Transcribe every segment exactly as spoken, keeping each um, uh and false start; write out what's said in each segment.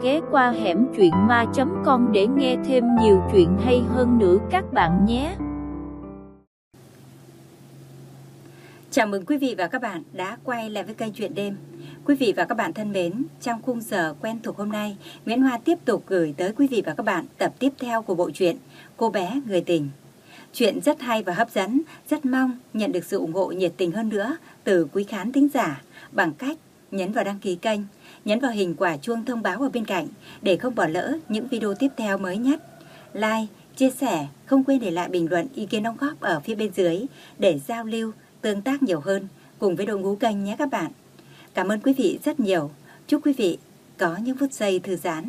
ghé qua hẻm truyện ma chấm com để nghe thêm nhiều chuyện hay hơn nữa các bạn nhé. Chào mừng quý vị và các bạn đã quay lại với kênh Chuyện Đêm. Quý vị và các bạn thân mến, trong khung giờ quen thuộc hôm nay, Nguyễn Hoa tiếp tục gửi tới quý vị và các bạn tập tiếp theo của bộ truyện Cô bé người tình. Chuyện rất hay và hấp dẫn, rất mong nhận được sự ủng hộ nhiệt tình hơn nữa từ quý khán thính giả bằng cách nhấn vào đăng ký kênh, nhấn vào hình quả chuông thông báo ở bên cạnh để không bỏ lỡ những video tiếp theo mới nhất. Like, chia sẻ, không quên để lại bình luận ý kiến đóng góp ở phía bên dưới để giao lưu, tương tác nhiều hơn cùng với đội ngũ kênh nhé các bạn. Cảm ơn quý vị rất nhiều. Chúc quý vị có những phút giây thư giãn.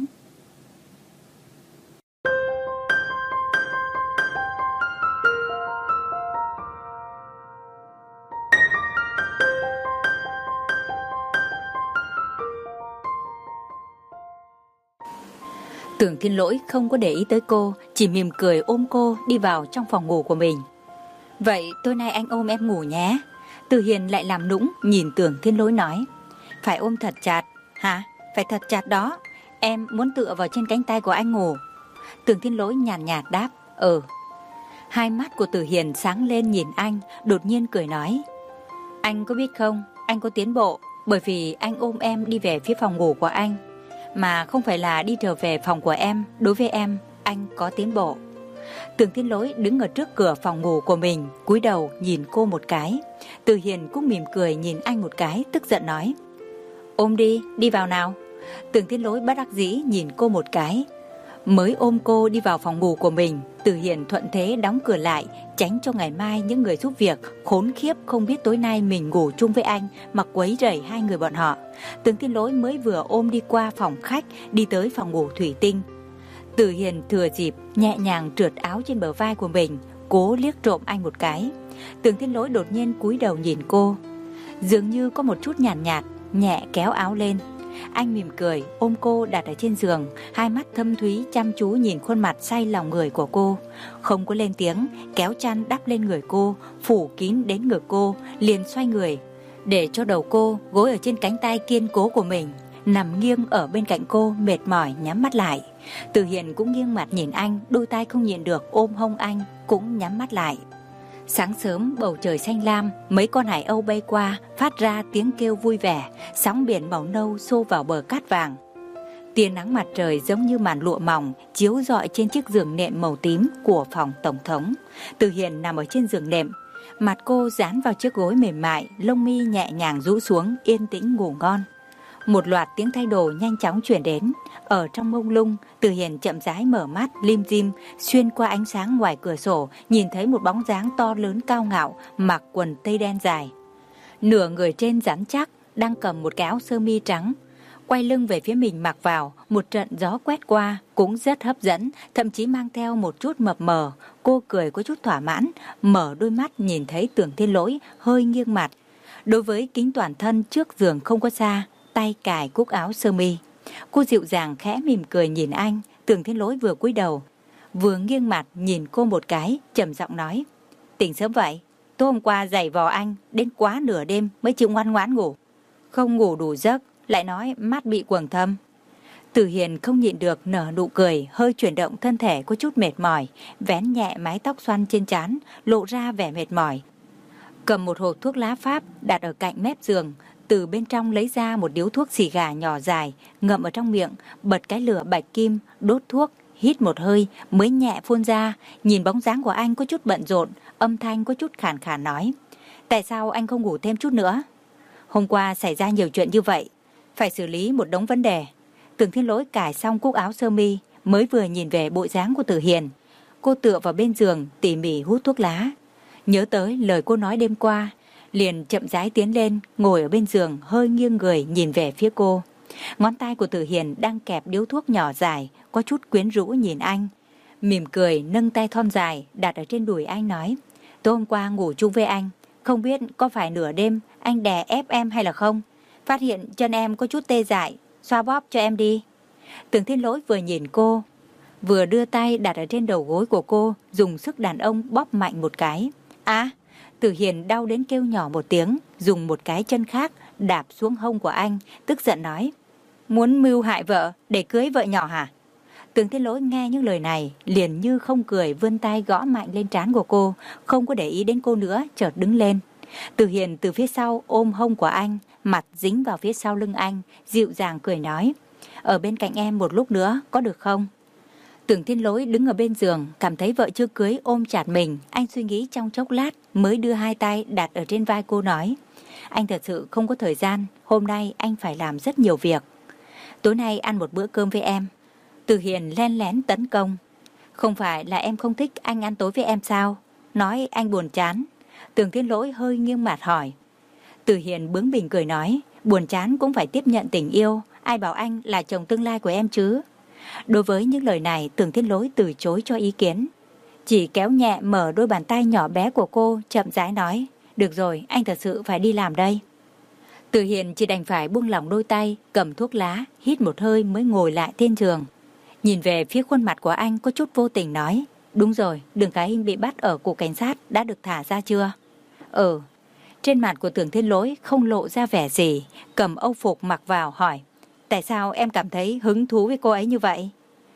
Tưởng Thiên Lỗi không có để ý tới cô, chỉ mỉm cười ôm cô đi vào trong phòng ngủ của mình. Vậy tối nay anh ôm em ngủ nhé. Từ Hiền lại làm nũng nhìn Tưởng Thiên Lỗi nói. Phải ôm thật chặt. Hả? Phải thật chặt đó. Em muốn tựa vào trên cánh tay của anh ngủ. Tưởng Thiên Lỗi nhàn nhạt, nhạt đáp. Ừ. Hai mắt của Từ Hiền sáng lên nhìn anh, đột nhiên cười nói. Anh có biết không, anh có tiến bộ, bởi vì anh ôm em đi về phía phòng ngủ của anh, mà không phải là đi trở về phòng của em. Đối với em, anh có tiến bộ. Tưởng Thiên Lỗi đứng ở trước cửa phòng ngủ của mình, cúi đầu nhìn cô một cái. Từ Hiền cũng mỉm cười nhìn anh một cái, tức giận nói. Ôm đi, đi vào nào. Tưởng Thiên Lỗi bất đắc dĩ nhìn cô một cái, mới ôm cô đi vào phòng ngủ của mình. Từ Hiền thuận thế đóng cửa lại, tránh cho ngày mai những người giúp việc khốn khiếp không biết tối nay mình ngủ chung với anh mà quấy rầy hai người bọn họ. Tưởng Thiên Lỗi mới vừa ôm đi qua phòng khách, đi tới phòng ngủ thủy tinh. Từ Hiền thừa dịp nhẹ nhàng trượt áo trên bờ vai của mình, cố liếc trộm anh một cái. Tưởng Thiên Lỗi đột nhiên cúi đầu nhìn cô, dường như có một chút nhàn nhạt, nhạt, nhẹ kéo áo lên. Anh mỉm cười ôm cô đặt ở trên giường, hai mắt thâm thúy chăm chú nhìn khuôn mặt say lòng người của cô. Không có lên tiếng, kéo chăn đắp lên người cô, phủ kín đến ngực cô, liền xoay người để cho đầu cô gối ở trên cánh tay kiên cố của mình, nằm nghiêng ở bên cạnh cô, mệt mỏi nhắm mắt lại. Từ Hiền cũng nghiêng mặt nhìn anh, đôi tay không nhịn được ôm hông anh, cũng nhắm mắt lại. Sáng sớm bầu trời xanh lam, mấy con hải âu bay qua, phát ra tiếng kêu vui vẻ, sóng biển màu nâu xô vào bờ cát vàng. Tia nắng mặt trời giống như màn lụa mỏng chiếu rọi trên chiếc giường nệm màu tím của phòng tổng thống. Từ Hiền nằm ở trên giường nệm, mặt cô dán vào chiếc gối mềm mại, lông mi nhẹ nhàng rũ xuống, yên tĩnh ngủ ngon. Một loạt tiếng thay đồ nhanh chóng chuyển đến. Ở trong mông lung, Từ Hiền chậm rãi mở mắt, lim dim, xuyên qua ánh sáng ngoài cửa sổ, nhìn thấy một bóng dáng to lớn cao ngạo, mặc quần tây đen dài. Nửa người trên rắn chắc, đang cầm một cái áo sơ mi trắng, quay lưng về phía mình mặc vào. Một trận gió quét qua, cũng rất hấp dẫn, thậm chí mang theo một chút mập mờ. Cô cười có chút thỏa mãn, mở đôi mắt nhìn thấy Tưởng Thiên Lỗi hơi nghiêng mặt. Đối với kính toàn thân trước giường không có xa, tay cài cúc áo sơ mi. Cô dịu dàng khẽ mỉm cười nhìn anh. Tưởng Thiên Lỗi vừa cúi đầu, vừa nghiêng mặt nhìn cô một cái, trầm giọng nói. Tỉnh sớm vậy? Tối hôm qua giày vò anh đến quá nửa đêm mới chịu ngoan ngoãn ngủ. Không ngủ đủ giấc, lại nói mắt bị quầng thâm. Từ Hiền không nhịn được nở nụ cười, hơi chuyển động thân thể có chút mệt mỏi, vén nhẹ mái tóc xoăn trên trán, lộ ra vẻ mệt mỏi. Cầm một hộp thuốc lá Pháp đặt ở cạnh mép giường, từ bên trong lấy ra một điếu thuốc xì gà nhỏ dài, ngậm ở trong miệng, bật cái lửa bạch kim, đốt thuốc, hít một hơi, mới nhẹ phun ra. Nhìn bóng dáng của anh có chút bận rộn, âm thanh có chút khàn khàn nói. Tại sao anh không ngủ thêm chút nữa? Hôm qua xảy ra nhiều chuyện như vậy, phải xử lý một đống vấn đề. Tưởng Thiên Lỗi cài xong cúc áo sơ mi, mới vừa nhìn về bộ dáng của Từ Hiền. Cô tựa vào bên giường, tỉ mỉ hút thuốc lá. Nhớ tới lời cô nói đêm qua, liền chậm rãi tiến lên, ngồi ở bên giường, hơi nghiêng người nhìn về phía cô. Ngón tay của Từ Hiền đang kẹp điếu thuốc nhỏ dài, có chút quyến rũ nhìn anh. Mỉm cười nâng tay thon dài đặt ở trên đùi anh nói. Tối hôm qua ngủ chung với anh, không biết có phải nửa đêm anh đè ép em hay là không? Phát hiện chân em có chút tê dại, xoa bóp cho em đi. Tưởng Thiên Lỗi vừa nhìn cô, vừa đưa tay đặt ở trên đầu gối của cô, dùng sức đàn ông bóp mạnh một cái. À, Từ Hiền đau đến kêu nhỏ một tiếng, dùng một cái chân khác đạp xuống hông của anh, tức giận nói. muốn mưu hại vợ để cưới vợ nhỏ hả? Tưởng Thiên Lỗi nghe những lời này liền như không cười, vươn tay gõ mạnh lên trán của cô, không có để ý đến cô nữa, chợt đứng lên. Từ Hiền từ phía sau ôm hông của anh, mặt dính vào phía sau lưng anh, dịu dàng cười nói, ở bên cạnh em một lúc nữa có được không? Tưởng Thiên Lỗi đứng ở bên giường, cảm thấy vợ chưa cưới ôm chặt mình, anh suy nghĩ trong chốc lát mới đưa hai tay đặt ở trên vai cô nói, anh thật sự không có thời gian, hôm nay anh phải làm rất nhiều việc. Tối nay ăn một bữa cơm với em. Từ Hiền len lén tấn công, không phải là em không thích anh ăn tối với em sao? Nói anh buồn chán. Tưởng Thiên Lỗi hơi nghiêng mặt hỏi. Từ Hiền bướng bỉnh cười nói, buồn chán cũng phải tiếp nhận tình yêu, ai bảo anh là chồng tương lai của em chứ? Đối với những lời này, Tưởng Thiên Lỗi từ chối cho ý kiến, chỉ kéo nhẹ mở đôi bàn tay nhỏ bé của cô, chậm rãi nói, được rồi, anh thật sự phải đi làm đây. Từ Hiền chỉ đành phải buông lỏng đôi tay, cầm thuốc lá, hít một hơi mới ngồi lại trên giường. Nhìn về phía khuôn mặt của anh có chút vô tình nói, đúng rồi, Đường Khải Hinh bị bắt ở cục cảnh sát đã được thả ra chưa? Ừ. Trên mặt của Tưởng Thiên Lỗi không lộ ra vẻ gì, cầm âu phục mặc vào hỏi, tại sao em cảm thấy hứng thú với cô ấy như vậy?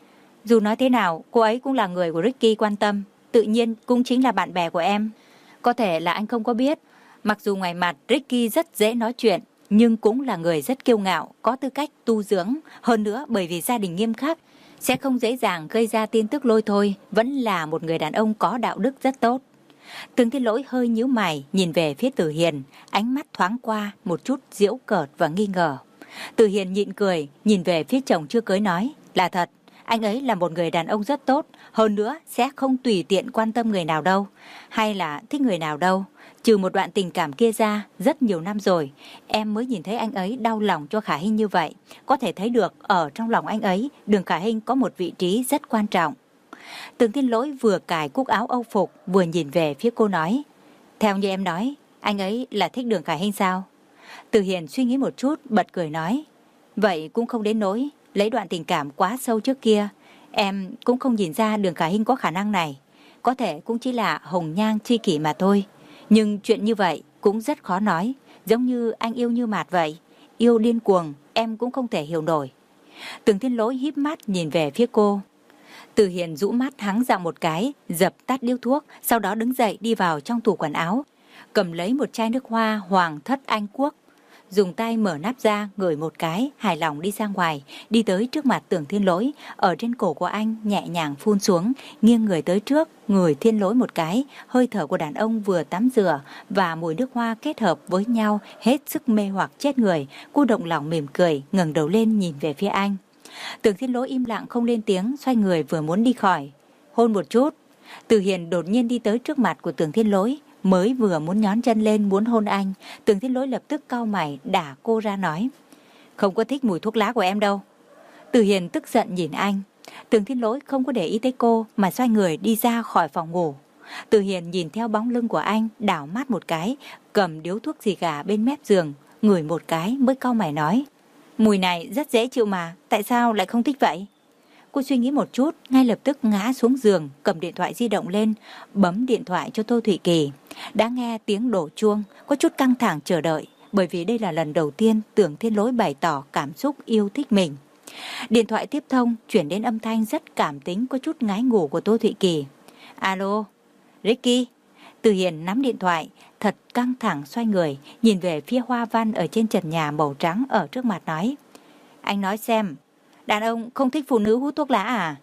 Dù nói thế nào, cô ấy cũng là người của Ricky quan tâm, tự nhiên cũng chính là bạn bè của em. Có thể là anh không có biết, mặc dù ngoài mặt Ricky rất dễ nói chuyện, nhưng cũng là người rất kiêu ngạo, có tư cách tu dưỡng. Hơn nữa bởi vì gia đình nghiêm khắc, sẽ không dễ dàng gây ra tin tức lôi thôi, vẫn là một người đàn ông có đạo đức rất tốt. Tưởng Thiên Lỗi hơi nhíu mày, nhìn về phía Từ Hiền, ánh mắt thoáng qua một chút giễu cợt và nghi ngờ. Từ Hiền nhịn cười, nhìn về phía chồng chưa cưới nói, là thật, anh ấy là một người đàn ông rất tốt, hơn nữa sẽ không tùy tiện quan tâm người nào đâu, hay là thích người nào đâu. Trừ một đoạn tình cảm kia ra, rất nhiều năm rồi, em mới nhìn thấy anh ấy đau lòng cho Khải Hinh như vậy. Có thể thấy được ở trong lòng anh ấy, Đường Khải Hinh có một vị trí rất quan trọng. Tưởng Thiên Lỗi vừa cài cúc áo âu phục, vừa nhìn về phía cô nói, theo như em nói, anh ấy là thích Đường Khải Hinh sao? Từ Hiền suy nghĩ một chút, bật cười nói, vậy cũng không đến nỗi, lấy đoạn tình cảm quá sâu trước kia, em cũng không nhìn ra Đường Khải Hinh có khả năng này. Có thể cũng chỉ là hồng nhan tri kỷ mà thôi. Nhưng chuyện như vậy cũng rất khó nói, giống như anh yêu Như Mạt vậy, yêu điên cuồng, em cũng không thể hiểu nổi. Tưởng Thiên Lỗi híp mắt nhìn về phía cô. Từ Hiền rũ mắt hắng giọng một cái, dập tắt điếu thuốc, sau đó đứng dậy đi vào trong tủ quần áo, cầm lấy một chai nước hoa Hoàng Thất Anh Quốc, dùng tay mở nắp ra, ngửi một cái, hài lòng đi ra ngoài, đi tới trước mặt Tưởng Thiên Lỗi, ở trên cổ của anh nhẹ nhàng phun xuống, nghiêng người tới trước, ngửi Thiên Lỗi một cái, hơi thở của đàn ông vừa tắm rửa và mùi nước hoa kết hợp với nhau hết sức mê hoặc chết người. Cô động lòng mỉm cười, ngẩng đầu lên nhìn về phía anh. Tưởng Thiên Lỗi im lặng không lên tiếng, xoay người vừa muốn đi khỏi. Hôn một chút. Từ Hiền đột nhiên đi tới trước mặt của Tưởng Thiên Lỗi, mới vừa muốn nhón chân lên muốn hôn anh, Tưởng Thiên Lỗi lập tức cau mày đả cô ra nói, không có thích mùi thuốc lá của em đâu. Từ Hiền tức giận nhìn anh. Tưởng Thiên Lỗi không có để ý tới cô mà xoay người đi ra khỏi phòng ngủ. Từ Hiền nhìn theo bóng lưng của anh, đảo mắt một cái, cầm điếu thuốc xì gà bên mép giường, ngửi một cái mới cau mày nói, mùi này rất dễ chịu mà, tại sao lại không thích vậy? Cô suy nghĩ một chút, ngay lập tức ngã xuống giường, cầm điện thoại di động lên, bấm điện thoại cho Tô Thụy Kỳ. Đã nghe tiếng đổ chuông, có chút căng thẳng chờ đợi, bởi vì đây là lần đầu tiên Tưởng Thiên Lỗi bày tỏ cảm xúc yêu thích mình. Điện thoại tiếp thông, chuyển đến âm thanh rất cảm tính, có chút ngái ngủ của Tô Thụy Kỳ. Alo, Ricky. Từ Hiền nắm điện thoại, thật căng thẳng xoay người, nhìn về phía hoa văn ở trên trần nhà màu trắng ở trước mặt nói, anh nói xem, đàn ông không thích phụ nữ hút thuốc lá à?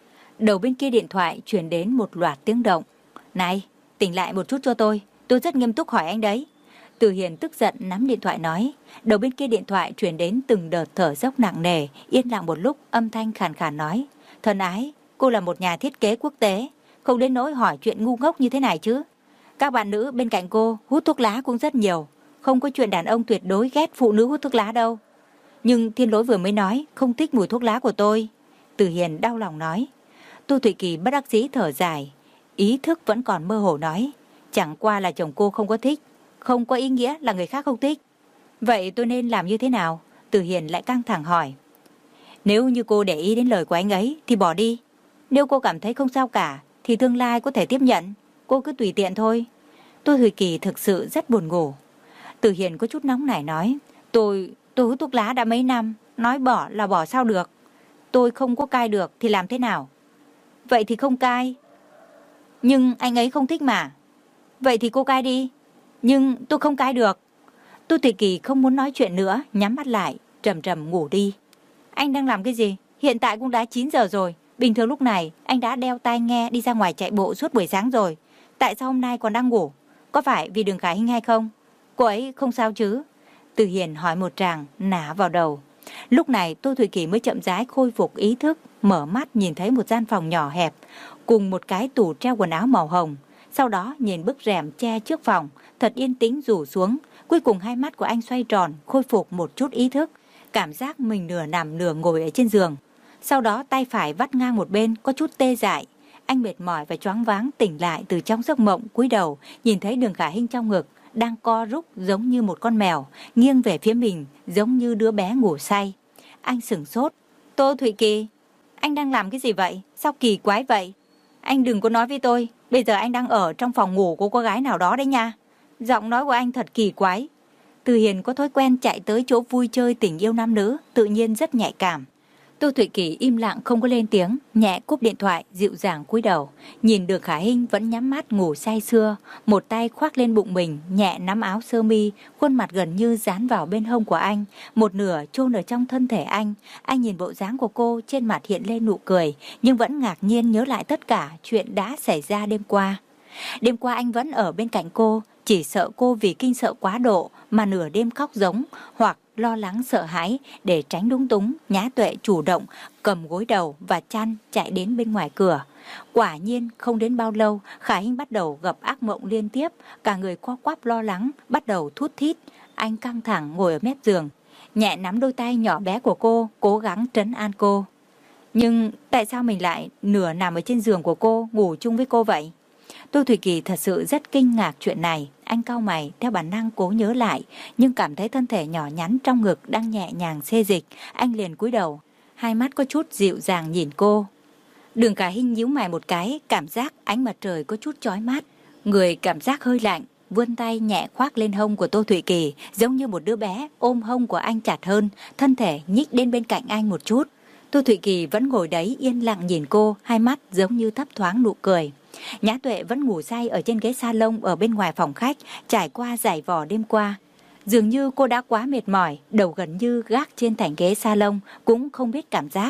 Đầu bên kia điện thoại truyền đến một loạt tiếng động. Này, tỉnh lại một chút cho tôi, tôi rất nghiêm túc hỏi anh đấy. Từ Hiền tức giận nắm điện thoại nói. Đầu bên kia điện thoại truyền đến từng đợt thở dốc nặng nề, yên lặng một lúc, âm thanh khàn khàn nói, thân ái, cô là một nhà thiết kế quốc tế, không đến nỗi hỏi chuyện ngu ngốc như thế này chứ. Các bạn nữ bên cạnh cô hút thuốc lá cũng rất nhiều, không có chuyện đàn ông tuyệt đối ghét phụ nữ hút thuốc lá đâu. Nhưng Thiên Lỗi vừa mới nói không thích mùi thuốc lá của tôi. Từ Hiền đau lòng nói. Tô Thụy Kỳ bất đắc dĩ thở dài, ý thức vẫn còn mơ hồ nói, chẳng qua là chồng cô không có thích, không có ý nghĩa là người khác không thích. Vậy tôi nên làm như thế nào? Từ Hiền lại căng thẳng hỏi. Nếu như cô để ý đến lời của anh ấy thì bỏ đi. Nếu cô cảm thấy không sao cả thì tương lai có thể tiếp nhận, cô cứ tùy tiện thôi. Tô Thụy Kỳ thực sự rất buồn ngủ. Từ Hiền có chút nóng nảy nói, Tôi, tôi hút thuốc lá đã mấy năm, nói bỏ là bỏ sao được. Tôi không có cai được thì làm thế nào? Vậy thì không cai. Nhưng anh ấy không thích mà. Vậy thì cô cai đi. Nhưng tôi không cai được. Tô Thủy Kỳ không muốn nói chuyện nữa, nhắm mắt lại, trầm trầm ngủ đi. Anh đang làm cái gì? Hiện tại cũng đã chín giờ rồi. Bình thường lúc này anh đã đeo tai nghe đi ra ngoài chạy bộ suốt buổi sáng rồi. Tại sao hôm nay còn đang ngủ? Có phải vì Đường Khả Hinh hay không? Cô ấy không sao chứ? Từ Hiền hỏi một tràng, nã vào đầu. Lúc này Tô Thủy Kỳ mới chậm rãi khôi phục ý thức, mở mắt nhìn thấy một gian phòng nhỏ hẹp cùng một cái tủ treo quần áo màu hồng. Sau đó nhìn bức rèm che trước phòng, thật yên tĩnh rủ xuống. Cuối cùng hai mắt của anh xoay tròn, khôi phục một chút ý thức, cảm giác mình nửa nằm nửa ngồi ở trên giường. Sau đó tay phải vắt ngang một bên, có chút tê dại. Anh mệt mỏi và choáng váng tỉnh lại từ trong giấc mộng, cúi đầu nhìn thấy Đường Khả Hinh trong ngực đang co rúc giống như một con mèo, nghiêng về phía mình giống như đứa bé ngủ say. Anh sửng sốt. Tô Thủy Kỳ, anh đang làm cái gì vậy? Sao kỳ quái vậy? Anh đừng có nói với tôi, bây giờ anh đang ở trong phòng ngủ của cô gái nào đó đấy nha. Giọng nói của anh thật kỳ quái. Từ Hiền có thói quen chạy tới chỗ vui chơi tình yêu nam nữ, tự nhiên rất nhạy cảm. Tô Thủy Kỳ im lặng không có lên tiếng, nhẹ cúp điện thoại, dịu dàng cúi đầu, nhìn Đường Khả Hinh vẫn nhắm mắt ngủ say sưa, một tay khoác lên bụng mình, nhẹ nắm áo sơ mi, khuôn mặt gần như dán vào bên hông của anh, một nửa chôn ở trong thân thể anh. Anh nhìn bộ dáng của cô, trên mặt hiện lên nụ cười, nhưng vẫn ngạc nhiên nhớ lại tất cả chuyện đã xảy ra đêm qua. Đêm qua anh vẫn ở bên cạnh cô, chỉ sợ cô vì kinh sợ quá độ mà nửa đêm khóc giống, hoặc lo lắng sợ hãi. Để tránh lúng túng, Nhã Tuệ chủ động cầm gối đầu và chăn chạy đến bên ngoài cửa. Quả nhiên không đến bao lâu, Khả Hinh bắt đầu gặp ác mộng liên tiếp, cả người co quắp lo lắng, bắt đầu thút thít. Anh căng thẳng ngồi ở mép giường, nhẹ nắm đôi tay nhỏ bé của cô, cố gắng trấn an cô. Nhưng tại sao mình lại nửa nằm ở trên giường của cô, ngủ chung với cô vậy? Tô Thủy Kỳ thật sự rất kinh ngạc chuyện này. Anh cau mày, theo bản năng cố nhớ lại, nhưng cảm thấy thân thể nhỏ nhắn trong ngực đang nhẹ nhàng xê dịch. Anh liền cúi đầu, hai mắt có chút dịu dàng nhìn cô. Đường Khả Hinh nhíu mày một cái, cảm giác ánh mặt trời có chút chói mắt, người cảm giác hơi lạnh, vươn tay nhẹ khoác lên hông của Tô Thủy Kỳ, giống như một đứa bé ôm hông của anh chặt hơn, thân thể nhích đến bên cạnh anh một chút. Tô Thủy Kỳ vẫn ngồi đấy yên lặng nhìn cô, hai mắt giống như thấp thoáng nụ cười. Nhã Tuệ vẫn ngủ say ở trên ghế salon ở bên ngoài phòng khách, trải qua giày vò đêm qua. Dường như cô đã quá mệt mỏi, đầu gần như gác trên thành ghế salon, cũng không biết cảm giác.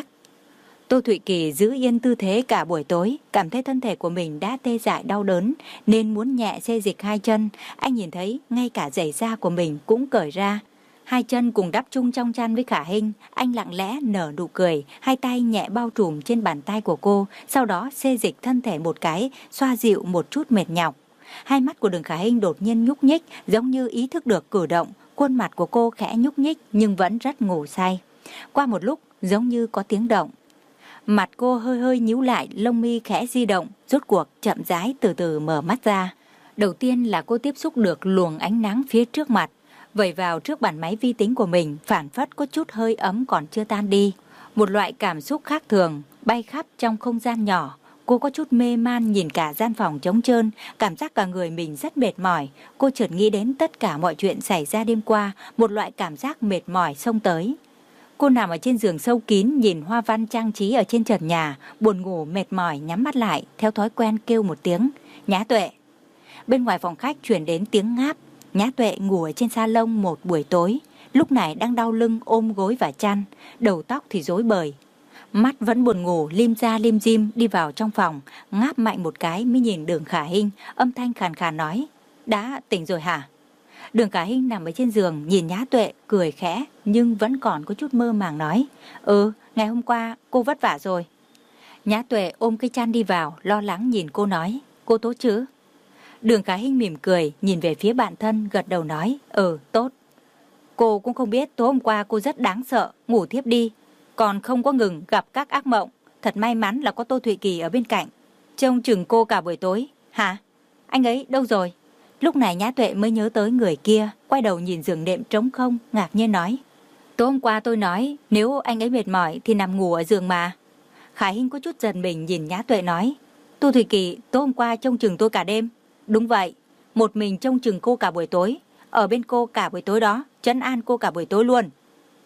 Tô Thủy Kỳ giữ yên tư thế cả buổi tối, cảm thấy thân thể của mình đã tê dại đau đớn, nên muốn nhẹ xê dịch hai chân. Anh nhìn thấy ngay cả giày da của mình cũng cởi ra. Hai chân cùng đắp chung trong chăn với Khả Hinh, anh lặng lẽ nở nụ cười, hai tay nhẹ bao trùm trên bàn tay của cô, sau đó xê dịch thân thể một cái, xoa dịu một chút mệt nhọc. Hai mắt của Đường Khả Hinh đột nhiên nhúc nhích, giống như ý thức được cử động, khuôn mặt của cô khẽ nhúc nhích nhưng vẫn rất ngủ say. Qua một lúc, giống như có tiếng động. Mặt cô hơi hơi nhíu lại, lông mi khẽ di động, rốt cuộc chậm rãi từ từ mở mắt ra. Đầu tiên là cô tiếp xúc được luồng ánh nắng phía trước mặt, vẩy vào trước bàn máy vi tính của mình, phản phất có chút hơi ấm còn chưa tan đi. Một loại cảm xúc khác thường bay khắp trong không gian nhỏ. Cô có chút mê man nhìn cả gian phòng trống trơn, cảm giác cả người mình rất mệt mỏi. Cô chợt nghĩ đến tất cả mọi chuyện xảy ra đêm qua, một loại cảm giác mệt mỏi xông tới. Cô nằm ở trên giường sâu kín, nhìn hoa văn trang trí ở trên trần nhà, buồn ngủ mệt mỏi nhắm mắt lại, theo thói quen kêu một tiếng, Nhã Tuệ. Bên ngoài phòng khách truyền đến tiếng ngáp. Nhã Tuệ ngủ ở trên salon một buổi tối, lúc này đang đau lưng ôm gối và chăn, đầu tóc thì rối bời. Mắt vẫn buồn ngủ, lim ra lim dim đi vào trong phòng, ngáp mạnh một cái mới nhìn Đường Khả Hinh, âm thanh khàn khàn nói, đã tỉnh rồi hả? Đường Khả Hinh nằm ở trên giường, nhìn Nhã Tuệ, cười khẽ, nhưng vẫn còn có chút mơ màng nói, ừ, ngày hôm qua cô vất vả rồi. Nhã Tuệ ôm cái chăn đi vào, lo lắng nhìn cô nói, cô tốt chứ? Đường Khả Hinh mỉm cười, nhìn về phía bạn thân, gật đầu nói, ừ, tốt. Cô cũng không biết tối hôm qua cô rất đáng sợ, ngủ thiếp đi, còn không có ngừng gặp các ác mộng. Thật may mắn là có Tô Thủy Kỳ ở bên cạnh, trông chừng cô cả buổi tối. Hả? Anh ấy đâu rồi? Lúc này Nhã Tuệ mới nhớ tới người kia, quay đầu nhìn giường đệm trống không, ngạc nhiên nói, tối hôm qua tôi nói nếu anh ấy mệt mỏi thì nằm ngủ ở giường mà. Khả Hinh có chút giận mình nhìn Nhã Tuệ nói, Tô Thủy Kỳ tối hôm qua trông chừng tôi cả đêm. Đúng vậy, một mình trông chừng cô cả buổi tối, ở bên cô cả buổi tối đó, trấn an cô cả buổi tối luôn.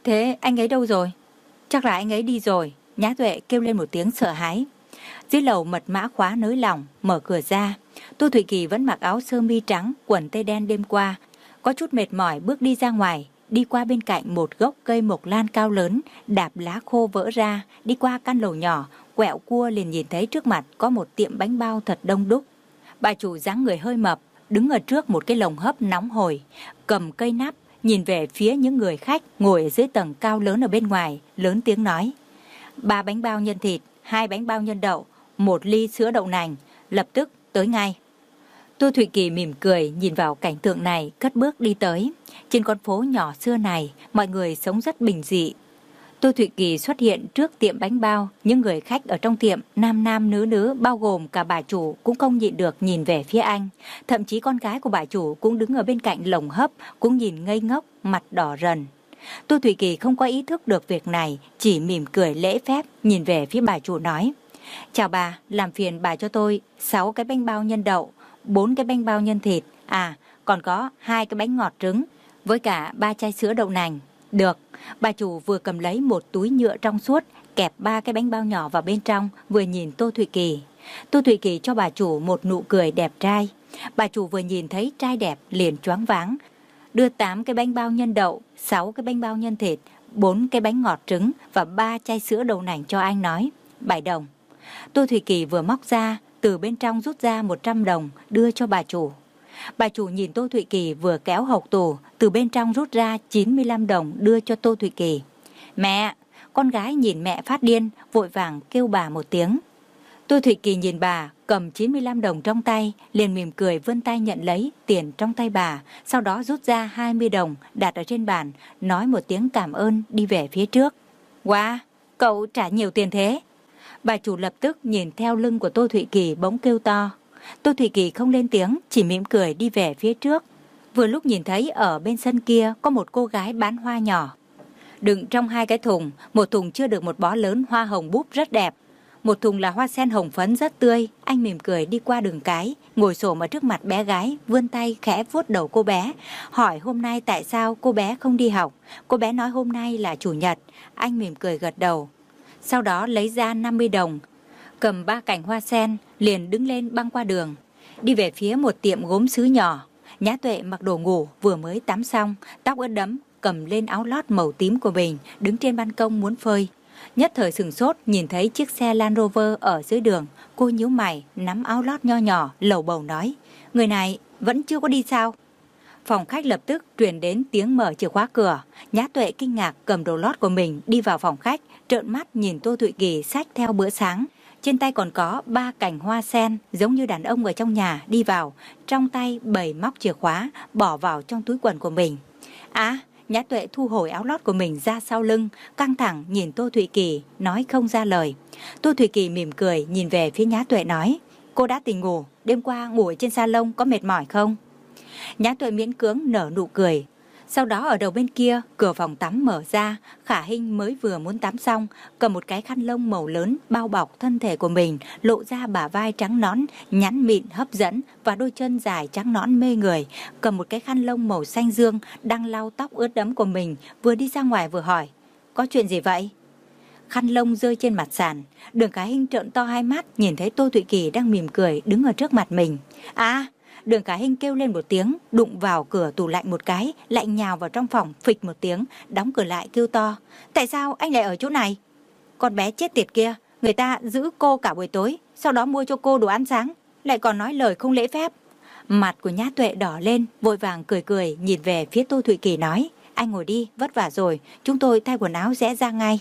Thế anh ấy đâu rồi? Chắc là anh ấy đi rồi. Nhã Tuệ kêu lên một tiếng sợ hãi. Dưới lầu mật mã khóa nới lỏng, mở cửa ra. Tô Thụy Kỳ vẫn mặc áo sơ mi trắng, quần tây đen đêm qua, có chút mệt mỏi bước đi ra ngoài, đi qua bên cạnh một gốc cây mộc lan cao lớn, đạp lá khô vỡ ra, đi qua căn lầu nhỏ, quẹo cua liền nhìn thấy trước mặt có một tiệm bánh bao thật đông đúc. Bà chủ dáng người hơi mập, đứng ở trước một cái lồng hấp nóng hổi, cầm cây nắp, nhìn về phía những người khách ngồi ở dưới tầng cao lớn ở bên ngoài, lớn tiếng nói: ba bánh bao nhân thịt, hai bánh bao nhân đậu, một ly sữa đậu nành, lập tức tới ngay. Tô Thụy Kỳ mỉm cười nhìn vào cảnh tượng này, cất bước đi tới. Trên con phố nhỏ xưa này, mọi người sống rất bình dị. Tô Thụy Kỳ xuất hiện trước tiệm bánh bao, những người khách ở trong tiệm, nam nam nữ nữ, bao gồm cả bà chủ, cũng không nhịn được nhìn về phía anh. Thậm chí con gái của bà chủ cũng đứng ở bên cạnh lồng hấp, cũng nhìn ngây ngốc, mặt đỏ rần. Tô Thụy Kỳ không có ý thức được việc này, chỉ mỉm cười lễ phép, nhìn về phía bà chủ nói: chào bà, làm phiền bà cho tôi sáu cái bánh bao nhân đậu, bốn cái bánh bao nhân thịt, à, còn có hai cái bánh ngọt trứng, với cả ba chai sữa đậu nành. Được. Bà chủ vừa cầm lấy một túi nhựa trong suốt, kẹp ba cái bánh bao nhỏ vào bên trong, vừa nhìn Tô Thụy Kỳ. Tô Thụy Kỳ cho bà chủ một nụ cười đẹp trai. Bà chủ vừa nhìn thấy trai đẹp liền choáng váng, đưa tám cái bánh bao nhân đậu, sáu cái bánh bao nhân thịt, bốn cái bánh ngọt trứng và ba chai sữa đậu nành cho anh, nói: bảy đồng. Tô Thụy Kỳ vừa móc ra, từ bên trong rút ra một trăm đồng đưa cho bà chủ. Bà chủ nhìn Tô Thụy Kỳ vừa kéo hộc tủ, từ bên trong rút ra chín mươi lăm đồng đưa cho Tô Thụy Kỳ. Mẹ! Con gái nhìn mẹ phát điên, vội vàng kêu bà một tiếng. Tô Thụy Kỳ nhìn bà, cầm chín mươi lăm đồng trong tay, liền mỉm cười vươn tay nhận lấy tiền trong tay bà, sau đó rút ra hai mươi đồng đặt ở trên bàn, nói một tiếng cảm ơn đi về phía trước. Wow! Cậu trả nhiều tiền thế! Bà chủ lập tức nhìn theo lưng của Tô Thụy Kỳ bỗng kêu to. Tô Thụy Kỳ không lên tiếng, chỉ mỉm cười đi về phía trước. Vừa lúc nhìn thấy ở bên sân kia có một cô gái bán hoa nhỏ, đựng trong hai cái thùng. Một thùng chưa được một bó lớn hoa hồng búp rất đẹp, một thùng là hoa sen hồng phấn rất tươi. Anh mỉm cười đi qua đường cái, ngồi xổm ở trước mặt bé gái, vươn tay khẽ vuốt đầu cô bé, hỏi hôm nay tại sao cô bé không đi học. Cô bé nói hôm nay là chủ nhật. Anh mỉm cười gật đầu, sau đó lấy ra năm mươi đồng, cầm ba cành hoa sen, liền đứng lên băng qua đường, đi về phía một tiệm gốm sứ nhỏ. Nhã Tuệ mặc đồ ngủ, vừa mới tắm xong, tóc ướt đẫm, cầm lên áo lót màu tím của mình, đứng trên ban công muốn phơi. Nhất thời sửng sốt nhìn thấy chiếc xe Land Rover ở dưới đường, cô nhíu mày, nắm áo lót nho nhỏ, lầu bầu nói: người này vẫn chưa có đi sao? Phòng khách lập tức truyền đến tiếng mở chìa khóa cửa. Nhã Tuệ kinh ngạc cầm đồ lót của mình đi vào phòng khách, trợn mắt nhìn Tô Thụy Kỳ xách theo bữa sáng. Trên tay còn có ba cành hoa sen, giống như đàn ông ở trong nhà đi vào, trong tay bày móc chìa khóa, bỏ vào trong túi quần của mình. À, Nhã Tuệ thu hồi áo lót của mình ra sau lưng, căng thẳng nhìn Tô Thụy Kỳ, nói không ra lời. Tô Thụy Kỳ mỉm cười nhìn về phía Nhã Tuệ nói: cô đã tỉnh ngủ, đêm qua ngủ ở trên salon có mệt mỏi không? Nhã Tuệ miễn cưỡng nở nụ cười. Sau đó ở đầu bên kia, cửa phòng tắm mở ra, Khả Hinh mới vừa muốn tắm xong, cầm một cái khăn lông màu lớn bao bọc thân thể của mình, lộ ra bả vai trắng nõn, nhẵn mịn hấp dẫn và đôi chân dài trắng nõn mê người, cầm một cái khăn lông màu xanh dương, đang lau tóc ướt đẫm của mình, vừa đi ra ngoài vừa hỏi: có chuyện gì vậy? Khăn lông rơi trên mặt sàn, Đường Khả Hinh trợn to hai mắt, nhìn thấy Tô Thụy Kỳ đang mỉm cười đứng ở trước mặt mình. À! Đường Khả Hinh kêu lên một tiếng, đụng vào cửa tủ lạnh một cái, lại nhào vào trong phòng, phịch một tiếng, đóng cửa lại kêu to: tại sao anh lại ở chỗ này? Con bé chết tiệt kia, người ta giữ cô cả buổi tối, sau đó mua cho cô đồ ăn sáng, lại còn nói lời không lễ phép. Mặt của Nhã Tuệ đỏ lên, vội vàng cười cười nhìn về phía Tô Thụy Kỳ nói: anh ngồi đi, vất vả rồi, chúng tôi thay quần áo rẽ ra ngay.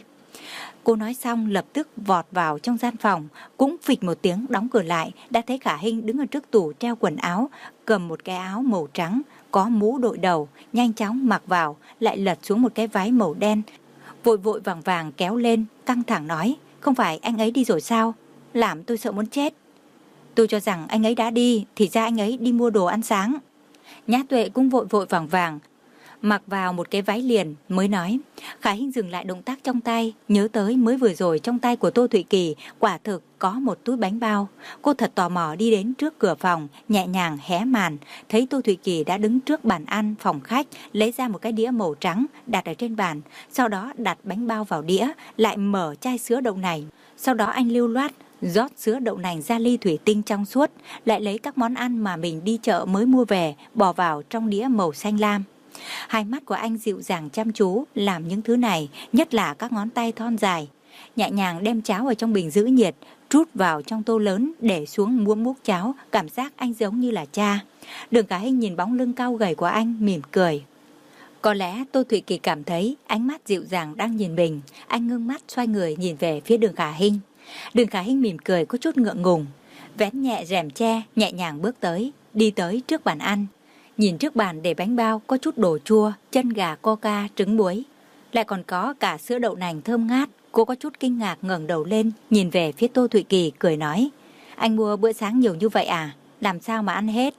Cô nói xong lập tức vọt vào trong gian phòng, cũng phịch một tiếng đóng cửa lại, đã thấy Khả Hinh đứng ở trước tủ treo quần áo, cầm một cái áo màu trắng, có mũ đội đầu, nhanh chóng mặc vào, lại lật xuống một cái váy màu đen, vội vội vàng vàng kéo lên, căng thẳng nói: không phải anh ấy đi rồi sao? Làm tôi sợ muốn chết. Tôi cho rằng anh ấy đã đi, thì ra anh ấy đi mua đồ ăn sáng. Nhã Tuệ cũng vội vội vàng vàng mặc vào một cái váy liền mới nói. Khả Hinh dừng lại động tác trong tay, nhớ tới mới vừa rồi trong tay của Tô Thụy Kỳ quả thực có một túi bánh bao. Cô thật tò mò đi đến trước cửa phòng, nhẹ nhàng hé màn, thấy Tô Thụy Kỳ đã đứng trước bàn ăn phòng khách, lấy ra một cái đĩa màu trắng đặt ở trên bàn, sau đó đặt bánh bao vào đĩa, lại mở chai sữa đậu nành. Sau đó anh lưu loát rót sữa đậu nành ra ly thủy tinh trong suốt, lại lấy các món ăn mà mình đi chợ mới mua về, bỏ vào trong đĩa màu xanh lam. Hai mắt của anh dịu dàng chăm chú làm những thứ này, nhất là các ngón tay thon dài. Nhẹ nhàng đem cháo ở trong bình giữ nhiệt, trút vào trong tô lớn, để xuống muỗng múc cháo, cảm giác anh giống như là cha. Đường Khả Hinh nhìn bóng lưng cao gầy của anh, mỉm cười. Có lẽ Tô Thụy Kỳ cảm thấy ánh mắt dịu dàng đang nhìn mình, anh ngưng mắt xoay người nhìn về phía Đường Khả Hinh. Đường Khả Hinh mỉm cười có chút ngượng ngùng, vén nhẹ rèm tre, nhẹ nhàng bước tới, đi tới trước bàn ăn. Nhìn trước bàn để bánh bao có chút đồ chua, chân gà, coca, trứng muối, lại còn có cả sữa đậu nành thơm ngát. Cô có chút kinh ngạc ngẩng đầu lên, nhìn về phía Tô Thụy Kỳ cười nói: Anh mua bữa sáng nhiều như vậy à? Làm sao mà ăn hết?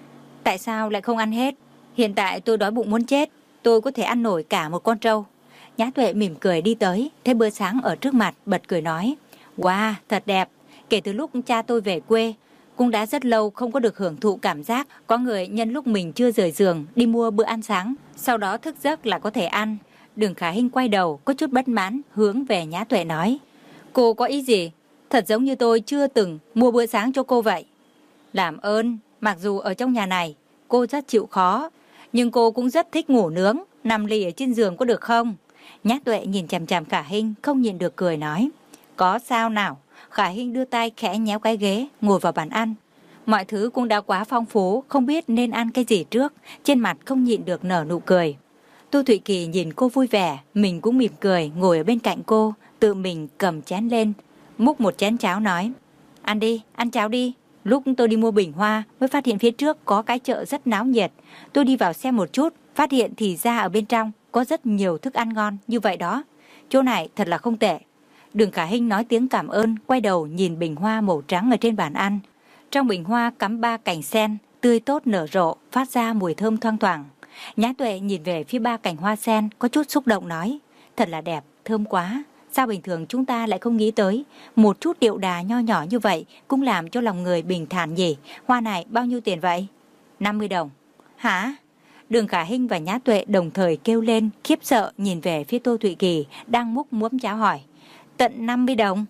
Tại sao lại không ăn hết? Hiện tại tôi đói bụng muốn chết, tôi có thể ăn nổi cả một con trâu. Nhã Tuệ mỉm cười đi tới, thấy bữa sáng ở trước mặt, bật cười nói: Wow, thật đẹp. Kể từ lúc cha tôi về quê, cũng đã rất lâu không có được hưởng thụ cảm giác có người nhân lúc mình chưa rời giường đi mua bữa ăn sáng, sau đó thức giấc là có thể ăn. Đường Khả Hinh quay đầu có chút bất mãn hướng về Nhã Tuệ nói: Cô có ý gì? Thật giống như tôi chưa từng mua bữa sáng cho cô vậy. Làm ơn, mặc dù ở trong nhà này cô rất chịu khó, nhưng cô cũng rất thích ngủ nướng, nằm lì ở trên giường có được không? Nhã Tuệ nhìn chằm chằm Khả Hinh, không nhịn được cười nói: Có sao nào? Khả Hinh đưa tay khẽ nhéo cái ghế, ngồi vào bàn ăn. Mọi thứ cũng đã quá phong phú, không biết nên ăn cái gì trước, trên mặt không nhịn được nở nụ cười. Tô Thụy Kỳ nhìn cô vui vẻ, mình cũng mỉm cười, ngồi ở bên cạnh cô, tự mình cầm chén lên, múc một chén cháo nói: Ăn đi, ăn cháo đi. Lúc tôi đi mua bình hoa mới phát hiện phía trước có cái chợ rất náo nhiệt. Tôi đi vào xem một chút, phát hiện thì ra ở bên trong có rất nhiều thức ăn ngon như vậy đó. Chỗ này thật là không tệ. Đường Khả Hinh nói tiếng cảm ơn, quay đầu nhìn bình hoa màu trắng ở trên bàn ăn. Trong bình hoa cắm ba cành sen, tươi tốt nở rộ, phát ra mùi thơm thoang thoảng. Nhã Tuệ nhìn về phía ba cành hoa sen, có chút xúc động nói: Thật là đẹp, thơm quá. Sao bình thường chúng ta lại không nghĩ tới? Một chút điệu đà nho nhỏ như vậy cũng làm cho lòng người bình thản nhỉ. Hoa này bao nhiêu tiền vậy? năm mươi đồng. Hả? Đường Khả Hinh và Nhã Tuệ đồng thời kêu lên, khiếp sợ nhìn về phía Tô Thụy Kỳ đang múc muỗng cháo hỏi: Tận năm mươi đồng?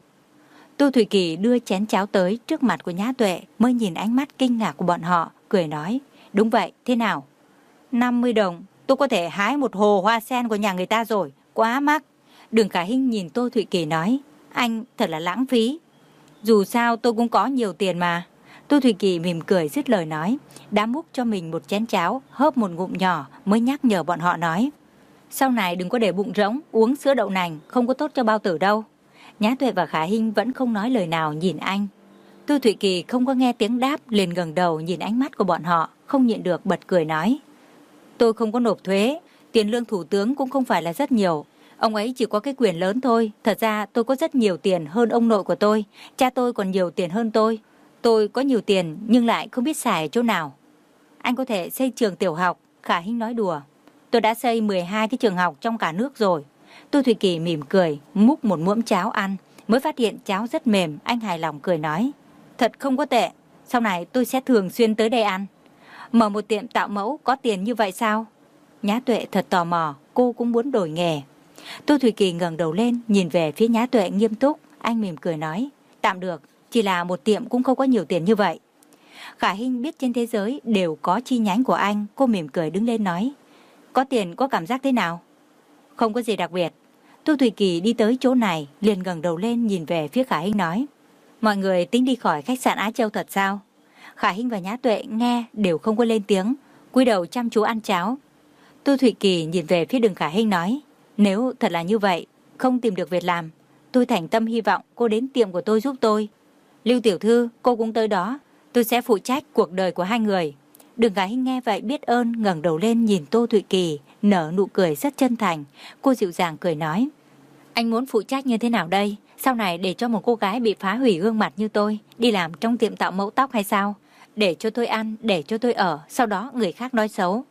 Tô Thụy Kỳ đưa chén cháo tới trước mặt của Nhã Tuệ, mới nhìn ánh mắt kinh ngạc của bọn họ, cười nói: Đúng vậy, thế nào? năm mươi đồng, tôi có thể hái một hồ hoa sen của nhà người ta rồi, quá mắc. Đường Khả Hinh nhìn Tô Thụy Kỳ nói: Anh thật là lãng phí. Dù sao tôi cũng có nhiều tiền mà. Tô Thụy Kỳ mỉm cười dứt lời nói, đã múc cho mình một chén cháo, hớp một ngụm nhỏ mới nhắc nhở bọn họ nói: Sau này đừng có để bụng rỗng, uống sữa đậu nành, không có tốt cho bao tử đâu. Nhã Tuệ và Khả Hinh vẫn không nói lời nào nhìn anh. Tô Thụy Kỳ không có nghe tiếng đáp, liền ngẩng đầu nhìn ánh mắt của bọn họ, không nhịn được bật cười nói: Tôi không có nộp thuế, tiền lương thủ tướng cũng không phải là rất nhiều. Ông ấy chỉ có cái quyền lớn thôi. Thật ra tôi có rất nhiều tiền hơn ông nội của tôi. Cha tôi còn nhiều tiền hơn tôi. Tôi có nhiều tiền nhưng lại không biết xài ở chỗ nào. Anh có thể xây trường tiểu học. Khả Hinh nói đùa: Tôi đã xây mười hai cái trường học trong cả nước rồi. Tô Thụy Kỳ mỉm cười, múc một muỗng cháo ăn, mới phát hiện cháo rất mềm. Anh hài lòng cười nói: Thật không có tệ, sau này tôi sẽ thường xuyên tới đây ăn. Mở một tiệm tạo mẫu có tiền như vậy sao? Nhã Tuệ thật tò mò, cô cũng muốn đổi nghề. Tô Thụy Kỳ ngẩng đầu lên nhìn về phía Nhã Tuệ nghiêm túc, anh mỉm cười nói: Tạm được, chỉ là một tiệm cũng không có nhiều tiền như vậy. Khả Hinh biết trên thế giới đều có chi nhánh của anh, cô mỉm cười đứng lên nói: Có tiền có cảm giác thế nào? Không có gì đặc biệt. Tô Thụy Kỳ đi tới chỗ này, liền ngẩng đầu lên nhìn về phía Khả Hinh nói: Mọi người tính đi khỏi khách sạn Á Châu thật sao? Khả Hinh và Nhã Tuệ nghe đều không có lên tiếng, cúi đầu chăm chú ăn cháo. Tô Thụy Kỳ nhìn về phía Đường Khả Hinh nói: Nếu thật là như vậy, không tìm được việc làm, tôi thành tâm hy vọng cô đến tiệm của tôi giúp tôi. Lưu tiểu thư, cô cũng tới đó, tôi sẽ phụ trách cuộc đời của hai người. Đường Khả Hinh nghe vậy biết ơn, ngẩng đầu lên nhìn Tô Thụy Kỳ, nở nụ cười rất chân thành. Cô dịu dàng cười nói: Anh muốn phụ trách như thế nào đây? Sau này để cho một cô gái bị phá hủy gương mặt như tôi đi làm trong tiệm tạo mẫu tóc hay sao? Để cho tôi ăn, để cho tôi ở, sau đó người khác nói xấu.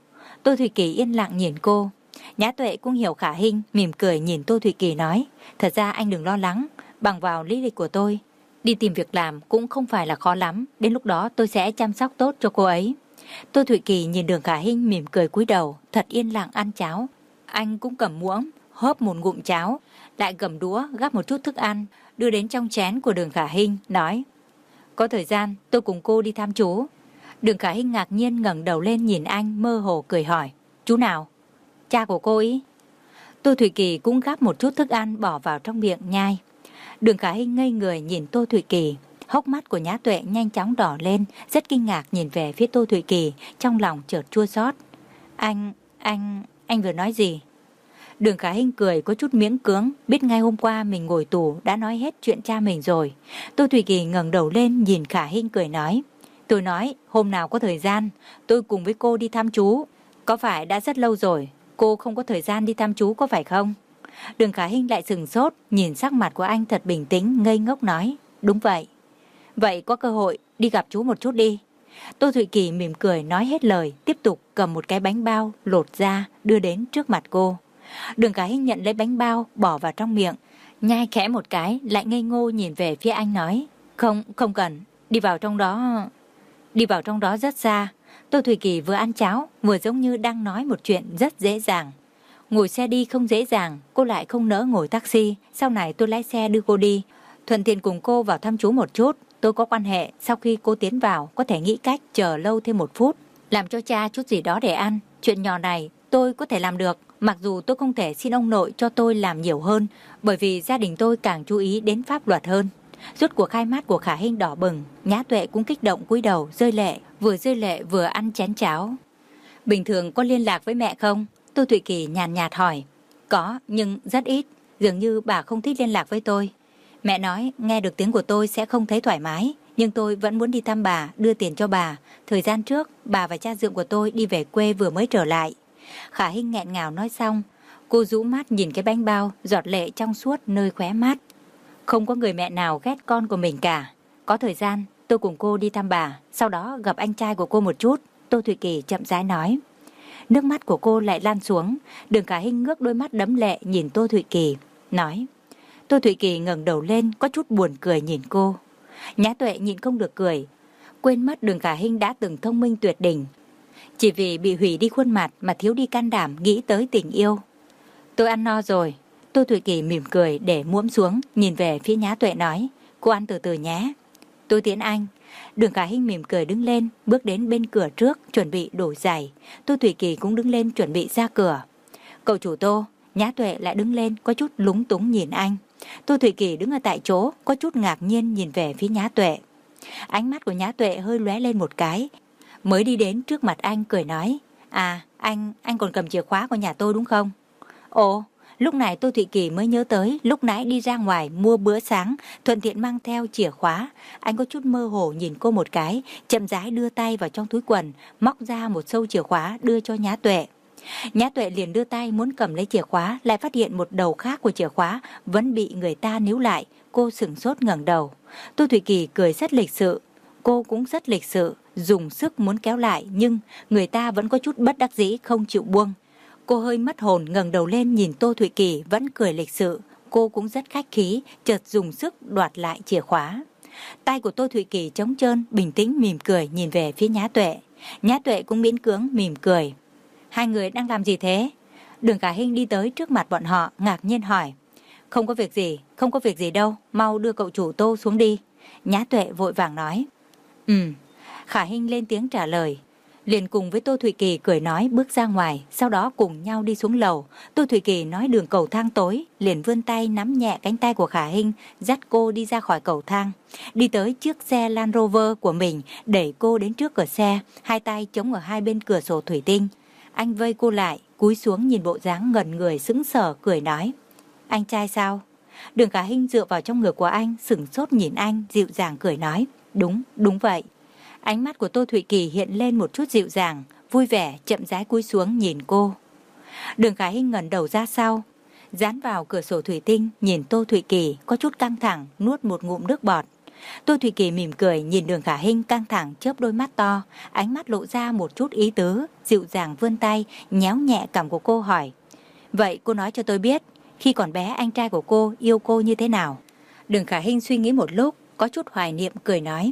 Tô Thủy Kỳ yên lặng nhìn cô. Nhã Tuệ cũng hiểu Khả Hinh, mỉm cười nhìn Tô Thủy Kỳ nói, thật ra anh đừng lo lắng, bằng vào lý lịch của tôi, đi tìm việc làm cũng không phải là khó lắm, đến lúc đó tôi sẽ chăm sóc tốt cho cô ấy. Tô Thủy Kỳ nhìn Đường Khả Hinh mỉm cười cúi đầu, thật yên lặng ăn cháo. Anh cũng cầm muỗng, hớp một ngụm cháo, lại cầm đũa gắp một chút thức ăn, đưa đến trong chén của Đường Khả Hinh, nói, có thời gian tôi cùng cô đi thăm chú. Đường Khả Hinh ngạc nhiên ngẩng đầu lên nhìn anh, mơ hồ cười hỏi, chú nào? Cha của cô ý. Tô Thủy Kỳ cũng gắp một chút thức ăn bỏ vào trong miệng nhai. Đường Khả Hinh ngây người nhìn Tô Thủy Kỳ, hốc mắt của Nhã Tuệ nhanh chóng đỏ lên, rất kinh ngạc nhìn về phía Tô Thủy Kỳ, trong lòng chợt chua xót. Anh, anh, anh vừa nói gì? Đường Khả Hinh cười có chút miễn cưỡng, biết ngay hôm qua mình ngồi tù đã nói hết chuyện cha mình rồi. Tô Thủy Kỳ ngẩng đầu lên nhìn Khả Hinh cười nói, tôi nói hôm nào có thời gian tôi cùng với cô đi thăm chú. Có phải đã rất lâu rồi cô không có thời gian đi thăm chú có phải không? Đường Khả Hinh lại sừng sốt, nhìn sắc mặt của anh thật bình tĩnh, ngây ngốc nói, đúng vậy. Vậy có cơ hội đi gặp chú một chút đi. Tô Thủy Kỳ mỉm cười nói hết lời, tiếp tục cầm một cái bánh bao lột ra đưa đến trước mặt cô. Đường Khả Hinh nhận lấy bánh bao bỏ vào trong miệng, nhai khẽ một cái, lại ngây ngô nhìn về phía anh nói, không, không cần, đi vào trong đó. Đi vào trong đó rất xa. Tô Thủy Kỳ vừa ăn cháo vừa giống như đang nói một chuyện rất dễ dàng. Ngồi xe đi không dễ dàng, cô lại không nỡ ngồi taxi, sau này tôi lái xe đưa cô đi, thuận tiện cùng cô vào thăm chú một chút. Tôi có quan hệ, sau khi cô tiến vào có thể nghĩ cách chờ lâu thêm một phút, làm cho cha chút gì đó để ăn. Chuyện nhỏ này tôi có thể làm được, mặc dù tôi không thể xin ông nội cho tôi làm nhiều hơn, bởi vì gia đình tôi càng chú ý đến pháp luật hơn. Rốt cuộc hai mắt của Khả Hinh đỏ bừng, Nhã Tuệ cũng kích động cúi đầu rơi lệ, vừa rơi lệ vừa ăn chén cháo. Bình thường có liên lạc với mẹ không? Tô Thủy Kỳ nhàn nhạt hỏi. Có, nhưng rất ít, dường như bà không thích liên lạc với tôi. Mẹ nói nghe được tiếng của tôi sẽ không thấy thoải mái, nhưng tôi vẫn muốn đi thăm bà, đưa tiền cho bà. Thời gian trước, bà và cha dượng của tôi đi về quê vừa mới trở lại. Khả Hinh nghẹn ngào nói xong, cô rũ mắt nhìn cái bánh bao, giọt lệ trong suốt nơi khóe mắt. Không có người mẹ nào ghét con của mình cả. Có thời gian, tôi cùng cô đi thăm bà, sau đó gặp anh trai của cô một chút. Tô Thủy Kỳ chậm rãi nói. Nước mắt của cô lại lan xuống. Đường Khả Hinh ngước đôi mắt đẫm lệ nhìn Tô Thủy Kỳ, nói. Tô Thủy Kỳ ngẩng đầu lên có chút buồn cười nhìn cô. Nhã Tuệ nhịn không được cười, quên mất Đường Khả Hinh đã từng thông minh tuyệt đỉnh, chỉ vì bị hủy đi khuôn mặt mà thiếu đi can đảm nghĩ tới tình yêu. Tôi ăn no rồi. Tô Thủy Kỳ mỉm cười để muỗng xuống, nhìn về phía Nhã Tuệ nói, cô ăn từ từ nhé. Tôi tiễn anh. Đường Khả Hinh mỉm cười đứng lên, bước đến bên cửa trước, chuẩn bị đổi giày. Tô Thủy Kỳ cũng đứng lên chuẩn bị ra cửa. Cậu chủ Tô. Nhã Tuệ lại đứng lên có chút lúng túng nhìn anh. Tô Thủy Kỳ đứng ở tại chỗ, có chút ngạc nhiên nhìn về phía Nhã Tuệ. Ánh mắt của Nhã Tuệ hơi lóe lên một cái, mới đi đến trước mặt anh cười nói, à, anh, anh còn cầm chìa khóa của nhà tôi đúng không? Ồ, lúc này Tô Thủy Kỳ mới nhớ tới lúc nãy đi ra ngoài mua bữa sáng, thuận tiện mang theo chìa khóa. Anh có chút mơ hồ nhìn cô một cái, chậm rãi đưa tay vào trong túi quần, móc ra một sâu chìa khóa đưa cho Nhã Tuệ. Nhã Tuệ liền đưa tay muốn cầm lấy chìa khóa, lại phát hiện một đầu khác của chìa khóa vẫn bị người ta níu lại. Cô sửng sốt ngẩng đầu. Tô Thủy Kỳ cười rất lịch sự, cô cũng rất lịch sự, dùng sức muốn kéo lại, nhưng người ta vẫn có chút bất đắc dĩ không chịu buông. Cô hơi mất hồn ngẩng đầu lên nhìn Tô Thủy Kỳ vẫn cười lịch sự, cô cũng rất khách khí, chợt dùng sức đoạt lại chìa khóa. Tay của Tô Thủy Kỳ trống trơn, bình tĩnh mỉm cười nhìn về phía Nhã Tuệ. Nhã Tuệ cũng miễn cưỡng mỉm cười. Hai người đang làm gì thế? Đường Khả Hinh đi tới trước mặt bọn họ, ngạc nhiên hỏi. Không có việc gì, không có việc gì đâu, mau đưa cậu chủ Tô xuống đi. Nhã Tuệ vội vàng nói. Ừ. Khả Hinh lên tiếng trả lời, liền cùng với Tô Thủy Kỳ cười nói bước ra ngoài, sau đó cùng nhau đi xuống lầu. Tô Thủy Kỳ nói đường cầu thang tối, liền vươn tay nắm nhẹ cánh tay của Khả Hinh, dắt cô đi ra khỏi cầu thang, đi tới chiếc xe Land Rover của mình, đẩy cô đến trước cửa xe, hai tay chống ở hai bên cửa sổ thủy tinh. Anh vây cô lại, cúi xuống nhìn bộ dáng ngẩn người sững sờ, cười nói. Anh trai sao? Đường Khả Hinh dựa vào trong ngực của anh, sửng sốt nhìn anh, dịu dàng cười nói. Đúng, đúng vậy. Ánh mắt của Tô Thủy Kỳ hiện lên một chút dịu dàng, vui vẻ, chậm rãi cúi xuống nhìn cô. Đường Khả Hinh ngẩng đầu ra sau, dán vào cửa sổ thủy tinh, nhìn Tô Thủy Kỳ, có chút căng thẳng, nuốt một ngụm nước bọt. Tô Thụy Kỳ mỉm cười nhìn Đường Khả Hinh căng thẳng chớp đôi mắt to, ánh mắt lộ ra một chút ý tứ, dịu dàng vươn tay, nhéo nhẹ cằm của cô hỏi. Vậy cô nói cho tôi biết, khi còn bé anh trai của cô yêu cô như thế nào? Đường Khả Hinh suy nghĩ một lúc, có chút hoài niệm cười nói.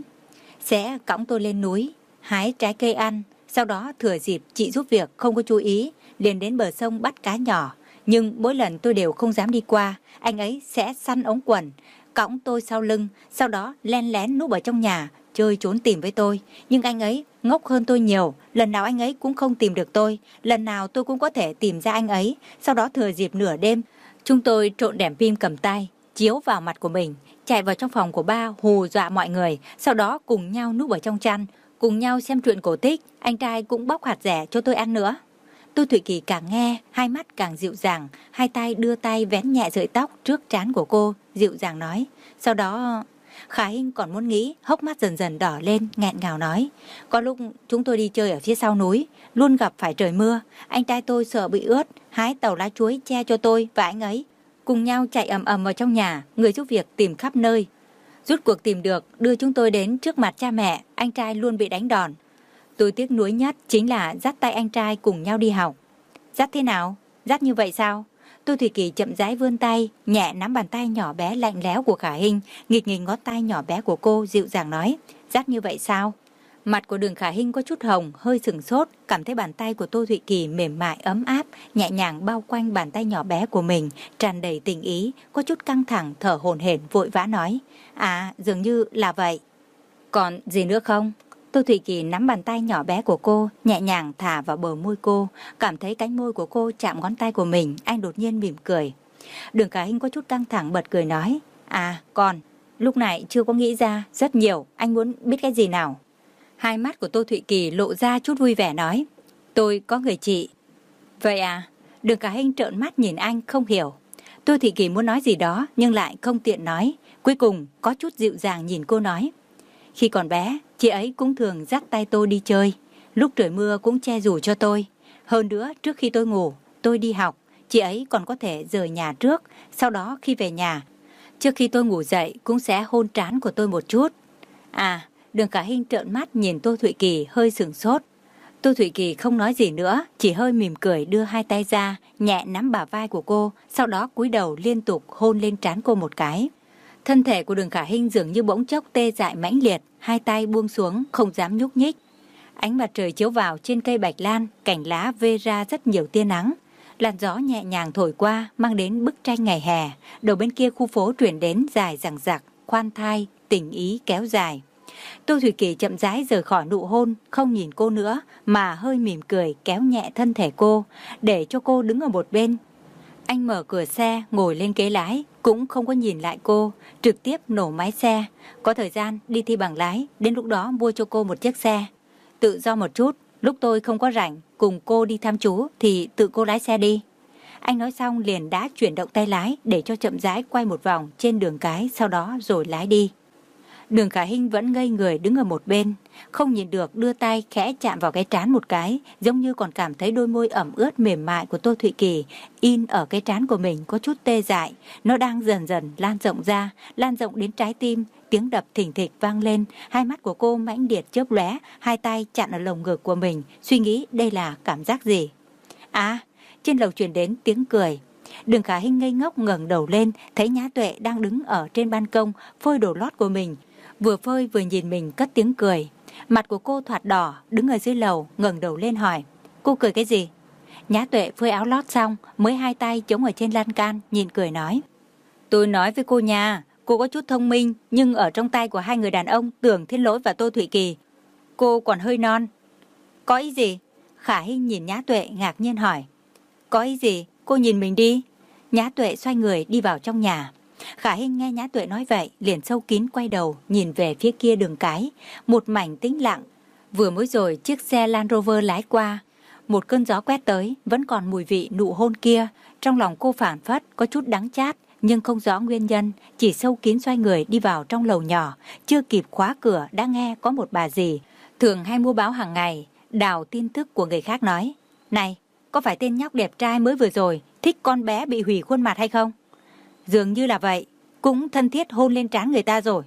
Sẽ cõng tôi lên núi, hái trái cây ăn, sau đó thừa dịp chị giúp việc không có chú ý, liền đến bờ sông bắt cá nhỏ. Nhưng mỗi lần tôi đều không dám đi qua, anh ấy sẽ săn ống quần, cõng tôi sau lưng, sau đó len lén núp ở trong nhà, chơi trốn tìm với tôi. Nhưng anh ấy ngốc hơn tôi nhiều, lần nào anh ấy cũng không tìm được tôi, lần nào tôi cũng có thể tìm ra anh ấy. Sau đó thừa dịp nửa đêm, chúng tôi trộn đèn pin cầm tay, chiếu vào mặt của mình, chạy vào trong phòng của ba hù dọa mọi người, sau đó cùng nhau núp ở trong chăn, cùng nhau xem truyện cổ tích, anh trai cũng bóc hạt dẻ cho tôi ăn nữa. Tô Thụy Kỳ càng nghe, hai mắt càng dịu dàng, hai tay đưa tay vén nhẹ sợi tóc trước trán của cô, dịu dàng nói. Sau đó, Khả Hinh còn muốn nghĩ, hốc mắt dần dần đỏ lên, nghẹn ngào nói. Có lúc chúng tôi đi chơi ở phía sau núi, luôn gặp phải trời mưa, anh trai tôi sợ bị ướt, hái tàu lá chuối che cho tôi và anh ấy. Cùng nhau chạy ầm ầm vào trong nhà, người giúp việc tìm khắp nơi. Rút cuộc tìm được, đưa chúng tôi đến trước mặt cha mẹ, anh trai luôn bị đánh đòn. Tôi tiếc nuối nhất chính là dắt tay anh trai cùng nhau đi học. Dắt thế nào? Dắt như vậy sao? Tô Thụy Kỳ chậm rãi vươn tay, nhẹ nắm bàn tay nhỏ bé lạnh lẽo của Khả Hinh, nghịch nghịch ngón tay nhỏ bé của cô, dịu dàng nói. Dắt như vậy sao? Mặt của Đường Khả Hinh có chút hồng, hơi sừng sốt, cảm thấy bàn tay của Tô Thụy Kỳ mềm mại ấm áp, nhẹ nhàng bao quanh bàn tay nhỏ bé của mình, tràn đầy tình ý, có chút căng thẳng, thở hổn hển vội vã nói. À, dường như là vậy. Còn gì nữa không? Tô Thụy Kỳ nắm bàn tay nhỏ bé của cô, nhẹ nhàng thả vào bờ môi cô, cảm thấy cánh môi của cô chạm ngón tay của mình, anh đột nhiên mỉm cười. Đường Khả Hinh có chút căng thẳng bật cười nói. À, còn, lúc này chưa có nghĩ ra, rất nhiều, anh muốn biết cái gì nào? Hai mắt của Tô Thụy Kỳ lộ ra chút vui vẻ nói. Tôi có người chị. Vậy à? Đường Khả Hinh trợn mắt nhìn anh không hiểu. Tô Thụy Kỳ muốn nói gì đó nhưng lại không tiện nói. Cuối cùng có chút dịu dàng nhìn cô nói. Khi còn bé, chị ấy cũng thường dắt tay tôi đi chơi. Lúc trời mưa cũng che dù cho tôi. Hơn nữa, trước khi tôi ngủ, tôi đi học, chị ấy còn có thể rời nhà trước. Sau đó khi về nhà, trước khi tôi ngủ dậy cũng sẽ hôn trán của tôi một chút. À, Đường Khả Hinh trợn mắt nhìn Tô Thụy Kỳ hơi sừng sốt. Tô Thụy Kỳ không nói gì nữa, chỉ hơi mỉm cười đưa hai tay ra, nhẹ nắm bả vai của cô, sau đó cúi đầu liên tục hôn lên trán cô một cái. Thân thể của Đường Khả Hinh dường như bỗng chốc tê dại mãnh liệt, hai tay buông xuống, không dám nhúc nhích. Ánh mặt trời chiếu vào trên cây bạch lan, cành lá vê ra rất nhiều tia nắng. Làn gió nhẹ nhàng thổi qua, mang đến bức tranh ngày hè. Đầu bên kia khu phố truyền đến dài dằng dặc, khoan thai, tình ý kéo dài. Tô Thụy Kỳ chậm rãi rời khỏi nụ hôn, không nhìn cô nữa, mà hơi mỉm cười kéo nhẹ thân thể cô, để cho cô đứng ở một bên. Anh mở cửa xe, ngồi lên ghế lái, cũng không có nhìn lại cô, trực tiếp nổ máy xe. Có thời gian đi thi bằng lái, đến lúc đó mua cho cô một chiếc xe. Tự do một chút, lúc tôi không có rảnh, cùng cô đi thăm chú thì tự cô lái xe đi. Anh nói xong liền đã chuyển động tay lái để cho chậm rãi quay một vòng trên đường cái, sau đó rồi lái đi. Đường Khả Hinh vẫn ngây người đứng ở một bên, không nhìn được đưa tay khẽ chạm vào cái trán một cái, giống như còn cảm thấy đôi môi ẩm ướt mềm mại của Tô Thụy Kỳ in ở cái trán của mình có chút tê dại. Nó đang dần dần lan rộng ra, lan rộng đến trái tim, tiếng đập thình thịch vang lên, hai mắt của cô mãnh liệt chớp lóe, hai tay chặn ở lồng ngực của mình, suy nghĩ đây là cảm giác gì. À, trên lầu truyền đến tiếng cười. Đường Khả Hinh ngây ngốc ngẩng đầu lên, thấy Nhã Tuệ đang đứng ở trên ban công phơi đồ lót của mình, vừa phơi vừa nhìn mình cất tiếng cười. Mặt của cô thoạt đỏ, đứng ở dưới lầu ngẩng đầu lên hỏi, cô cười cái gì? Nhã Tuệ phơi áo lót xong mới hai tay chống ở trên lan can, nhìn cười nói, tôi nói với cô nha, cô có chút thông minh, nhưng ở trong tay của hai người đàn ông Tưởng Thiên Lỗi và Tô Thụy Kỳ, cô còn hơi non. Có ý gì? Khả Hinh nhìn Nhã Tuệ ngạc nhiên hỏi. Có ý gì? Cô nhìn mình đi. Nhã Tuệ xoay người đi vào trong nhà. Khả Hinh nghe Nhã Tuệ nói vậy, liền sâu kín quay đầu nhìn về phía kia đường cái, một mảnh tĩnh lặng. Vừa mới rồi chiếc xe Land Rover lái qua, một cơn gió quét tới, vẫn còn mùi vị nụ hôn kia. Trong lòng cô phảng phất có chút đắng chát, nhưng không rõ nguyên nhân, chỉ sâu kín xoay người đi vào trong lầu nhỏ. Chưa kịp khóa cửa đã nghe có một bà dì thường hay mua báo hàng ngày đào tin tức của người khác nói, này, có phải tên nhóc đẹp trai mới vừa rồi thích con bé bị hủy khuôn mặt hay không? Dường như là vậy, cũng thân thiết hôn lên trán người ta rồi.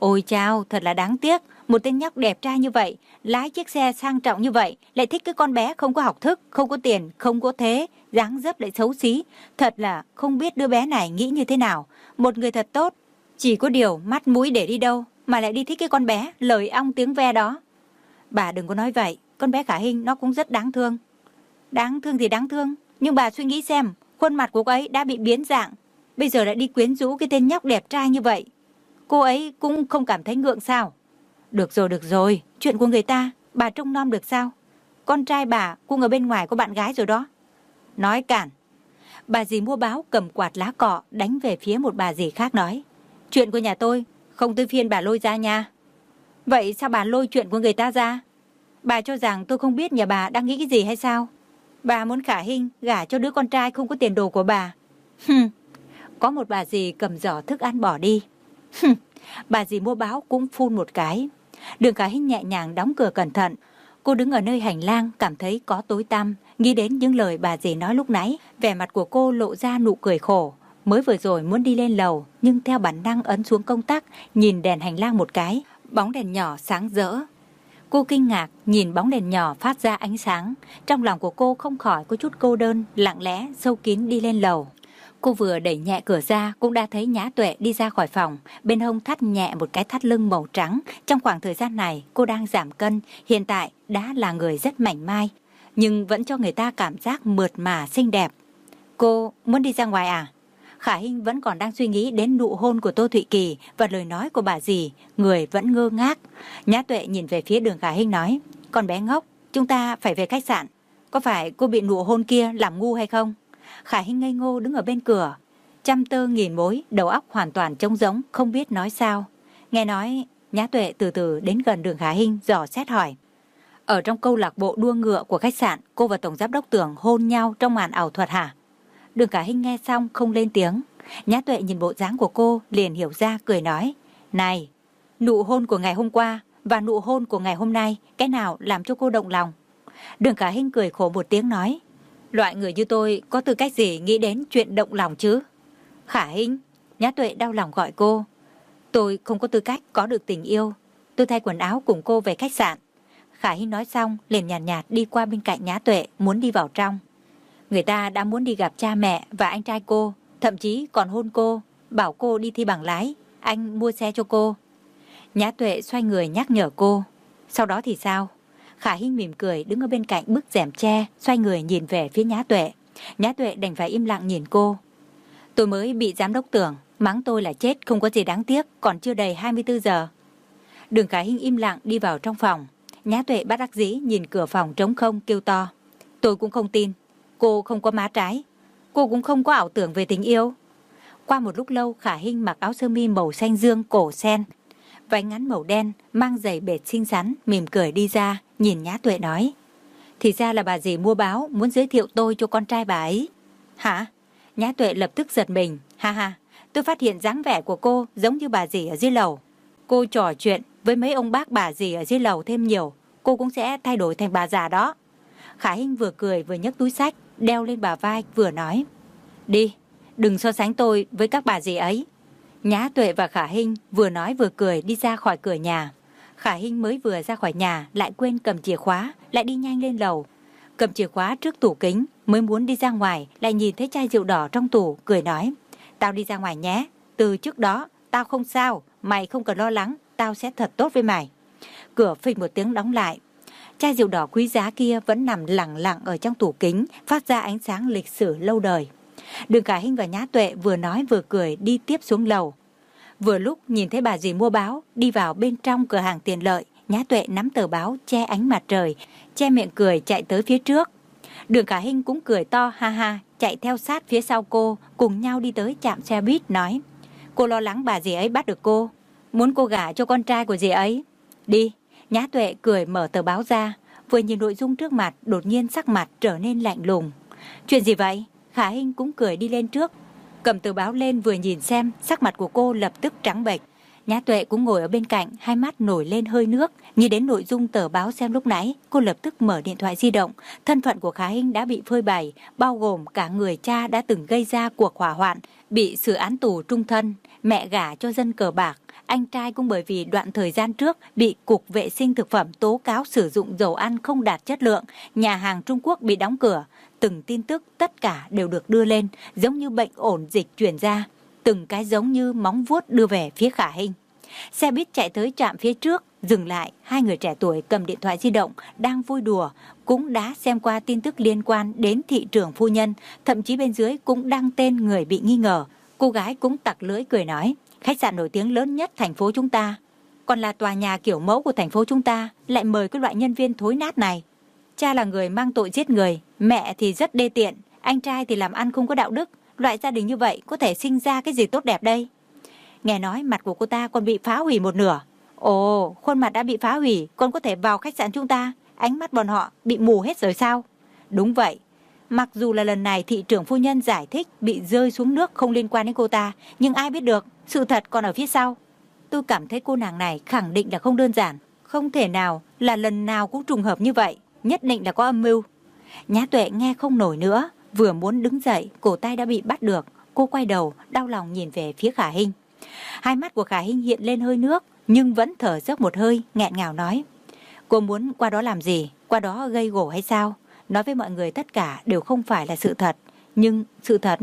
Ôi chao, thật là đáng tiếc. Một tên nhóc đẹp trai như vậy, lái chiếc xe sang trọng như vậy, lại thích cái con bé không có học thức, không có tiền, không có thế, dáng dấp lại xấu xí. Thật là không biết đứa bé này nghĩ như thế nào. Một người thật tốt, chỉ có điều mắt mũi để đi đâu, mà lại đi thích cái con bé, lời ong tiếng ve đó. Bà đừng có nói vậy, con bé Khả Hinh nó cũng rất đáng thương. Đáng thương thì đáng thương, nhưng bà suy nghĩ xem, khuôn mặt của cô ấy đã bị biến dạng, bây giờ lại đi quyến rũ cái tên nhóc đẹp trai như vậy. Cô ấy cũng không cảm thấy ngượng sao? Được rồi, được rồi, chuyện của người ta, bà trông nom được sao? Con trai bà cũng ở bên ngoài có bạn gái rồi đó. Nói cản. Bà dì mua báo cầm quạt lá cọ đánh về phía một bà dì khác nói. Chuyện của nhà tôi không tới phiên bà lôi ra nha. Vậy sao bà lôi chuyện của người ta ra? Bà cho rằng tôi không biết nhà bà đang nghĩ cái gì hay sao? Bà muốn Khả Hinh gả cho đứa con trai không có tiền đồ của bà. Hừm. Có một bà dì cầm giỏ thức ăn bỏ đi. Hừm. Bà dì mua báo cũng phun một cái. Đường Khả Hinh nhẹ nhàng đóng cửa cẩn thận. Cô đứng ở nơi hành lang cảm thấy có tối tăm, nghĩ đến những lời bà dì nói lúc nãy. Vẻ mặt của cô lộ ra nụ cười khổ. Mới vừa rồi muốn đi lên lầu, nhưng theo bản năng ấn xuống công tắc, nhìn đèn hành lang một cái, bóng đèn nhỏ sáng rỡ. Cô kinh ngạc nhìn bóng đèn nhỏ phát ra ánh sáng. Trong lòng của cô không khỏi có chút cô đơn, lặng lẽ sâu kín đi lên lầu. Cô vừa đẩy nhẹ cửa ra cũng đã thấy Nhã Tuệ đi ra khỏi phòng, bên hông thắt nhẹ một cái thắt lưng màu trắng. Trong khoảng thời gian này cô đang giảm cân, hiện tại đã là người rất mảnh mai, nhưng vẫn cho người ta cảm giác mượt mà xinh đẹp. Cô muốn đi ra ngoài à? Khả Hinh vẫn còn đang suy nghĩ đến nụ hôn của Tô Thụy Kỳ và lời nói của bà dì, người vẫn ngơ ngác. Nhã Tuệ nhìn về phía Đường Khả Hinh nói, con bé ngốc, chúng ta phải về khách sạn. Có phải cô bị nụ hôn kia làm ngu hay không? Khả Hinh ngây ngô đứng ở bên cửa, trăm tơ nghìn mối, đầu óc hoàn toàn trống rỗng, không biết nói sao. Nghe nói, Nhã Tuệ từ từ đến gần Đường Khả Hinh dò xét hỏi. Ở trong câu lạc bộ đua ngựa của khách sạn, cô và Tổng Giám đốc Tưởng hôn nhau trong màn ảo thuật hả? Đường Khả Hinh nghe xong không lên tiếng. Nhã Tuệ nhìn bộ dáng của cô liền hiểu ra, cười nói. Này, nụ hôn của ngày hôm qua và nụ hôn của ngày hôm nay, cái nào làm cho cô động lòng? Đường Khả Hinh cười khổ một tiếng nói. Loại người như tôi có tư cách gì nghĩ đến chuyện động lòng chứ? Khả Hinh, Nhã Tuệ đau lòng gọi cô. Tôi không có tư cách có được tình yêu. Tôi thay quần áo cùng cô về khách sạn. Khả Hinh nói xong liền nhàn nhạt, nhạt đi qua bên cạnh Nhã Tuệ muốn đi vào trong. Người ta đã muốn đi gặp cha mẹ và anh trai cô, thậm chí còn hôn cô, bảo cô đi thi bằng lái, anh mua xe cho cô. Nhã Tuệ xoay người nhắc nhở cô. Sau đó thì sao? Khả Hinh mỉm cười đứng ở bên cạnh bức rèm tre, xoay người nhìn về phía Nhã Tuệ. Nhã Tuệ đành phải im lặng nhìn cô. Tôi mới bị giám đốc Tưởng mắng tôi là chết, không có gì đáng tiếc, còn chưa đầy hai mươi tư giờ. Đường Khả Hinh im lặng đi vào trong phòng. Nhã Tuệ bất đắc dĩ nhìn cửa phòng trống không kêu to. Tôi cũng không tin. Cô không có má trái. Cô cũng không có ảo tưởng về tình yêu. Qua một lúc lâu, Khả Hinh mặc áo sơ mi màu xanh dương cổ sen, váy ngắn màu đen, mang giày bệt xinh xắn, mỉm cười đi ra, nhìn Nhã Tuệ nói. Thì ra là bà dì mua báo muốn giới thiệu tôi cho con trai bà ấy. Hả? Nhã Tuệ lập tức giật mình. Ha ha, tôi phát hiện dáng vẻ của cô giống như bà dì ở dưới lầu. Cô trò chuyện với mấy ông bác bà dì ở dưới lầu thêm nhiều, cô cũng sẽ thay đổi thành bà già đó. Khả Hinh vừa cười vừa nhấc túi xách đeo lên bả vai vừa nói. Đi, đừng so sánh tôi với các bà dì ấy. Nhã Tuệ và Khả Hinh vừa nói vừa cười đi ra khỏi cửa nhà. Khả Hinh mới vừa ra khỏi nhà lại quên cầm chìa khóa, lại đi nhanh lên lầu. Cầm chìa khóa trước tủ kính, mới muốn đi ra ngoài lại nhìn thấy chai rượu đỏ trong tủ, cười nói. Tao đi ra ngoài nhé, từ trước đó tao không sao, mày không cần lo lắng, tao sẽ thật tốt với mày. Cửa phịch một tiếng đóng lại. Chai rượu đỏ quý giá kia vẫn nằm lặng lặng ở trong tủ kính, phát ra ánh sáng lịch sử lâu đời. Đường Khả Hinh và Nhã Tuệ vừa nói vừa cười đi tiếp xuống lầu. Vừa lúc nhìn thấy bà dì mua báo đi vào bên trong cửa hàng tiện lợi, Nhã Tuệ nắm tờ báo che ánh mặt trời, che miệng cười chạy tới phía trước. Đường Khả Hinh cũng cười to ha ha, chạy theo sát phía sau cô, cùng nhau đi tới trạm xe buýt nói. Cô lo lắng bà dì ấy bắt được cô, muốn cô gả cho con trai của dì ấy. Đi. Nhã Tuệ cười mở tờ báo ra, vừa nhìn nội dung trước mặt, đột nhiên sắc mặt trở nên lạnh lùng. Chuyện gì vậy? Khả Hinh cũng cười đi lên trước, cầm tờ báo lên vừa nhìn xem, sắc mặt của cô lập tức trắng bệch. Nhã Tuệ cũng ngồi ở bên cạnh, hai mắt nổi lên hơi nước, nghĩ đến nội dung tờ báo xem lúc nãy, cô lập tức mở điện thoại di động. Thân phận của Khả Hinh đã bị phơi bày, bao gồm cả người cha đã từng gây ra cuộc hỏa hoạn, bị xử án tù trung thân, mẹ gả cho dân cờ bạc, Anh trai cũng bởi vì đoạn thời gian trước bị Cục Vệ sinh Thực phẩm tố cáo sử dụng dầu ăn không đạt chất lượng, nhà hàng Trung Quốc bị đóng cửa. Từng tin tức tất cả đều được đưa lên, giống như bệnh ổn dịch truyền ra, từng cái giống như móng vuốt đưa về phía Khả Hinh. Xe buýt chạy tới trạm phía trước, dừng lại, hai người trẻ tuổi cầm điện thoại di động, đang vui đùa, cũng đã xem qua tin tức liên quan đến thị trưởng phu nhân, thậm chí bên dưới cũng đăng tên người bị nghi ngờ. Cô gái cũng tặc lưỡi cười nói, khách sạn nổi tiếng lớn nhất thành phố chúng ta, còn là tòa nhà kiểu mẫu của thành phố chúng ta, lại mời cái loại nhân viên thối nát này. Cha là người mang tội giết người, mẹ thì rất đê tiện, anh trai thì làm ăn không có đạo đức, loại gia đình như vậy có thể sinh ra cái gì tốt đẹp đây? Nghe nói mặt của cô ta còn bị phá hủy một nửa. Ồ, khuôn mặt đã bị phá hủy, còn có thể vào khách sạn chúng ta, ánh mắt bọn họ bị mù hết rồi sao? Đúng vậy, mặc dù là lần này thị trưởng phu nhân giải thích bị rơi xuống nước không liên quan đến cô ta, nhưng ai biết được, sự thật còn ở phía sau. Tôi cảm thấy cô nàng này khẳng định là không đơn giản, không thể nào là lần nào cũng trùng hợp như vậy, nhất định là có âm mưu. Nhã Tuệ nghe không nổi nữa, vừa muốn đứng dậy, cổ tay đã bị bắt được. Cô quay đầu, đau lòng nhìn về phía Khả Hinh. Hai mắt của Khả Hinh hiện lên hơi nước, nhưng vẫn thở dốc một hơi, nghẹn ngào nói. Cô muốn qua đó làm gì? Qua đó gây gổ hay sao? Nói với mọi người tất cả đều không phải là sự thật. Nhưng sự thật...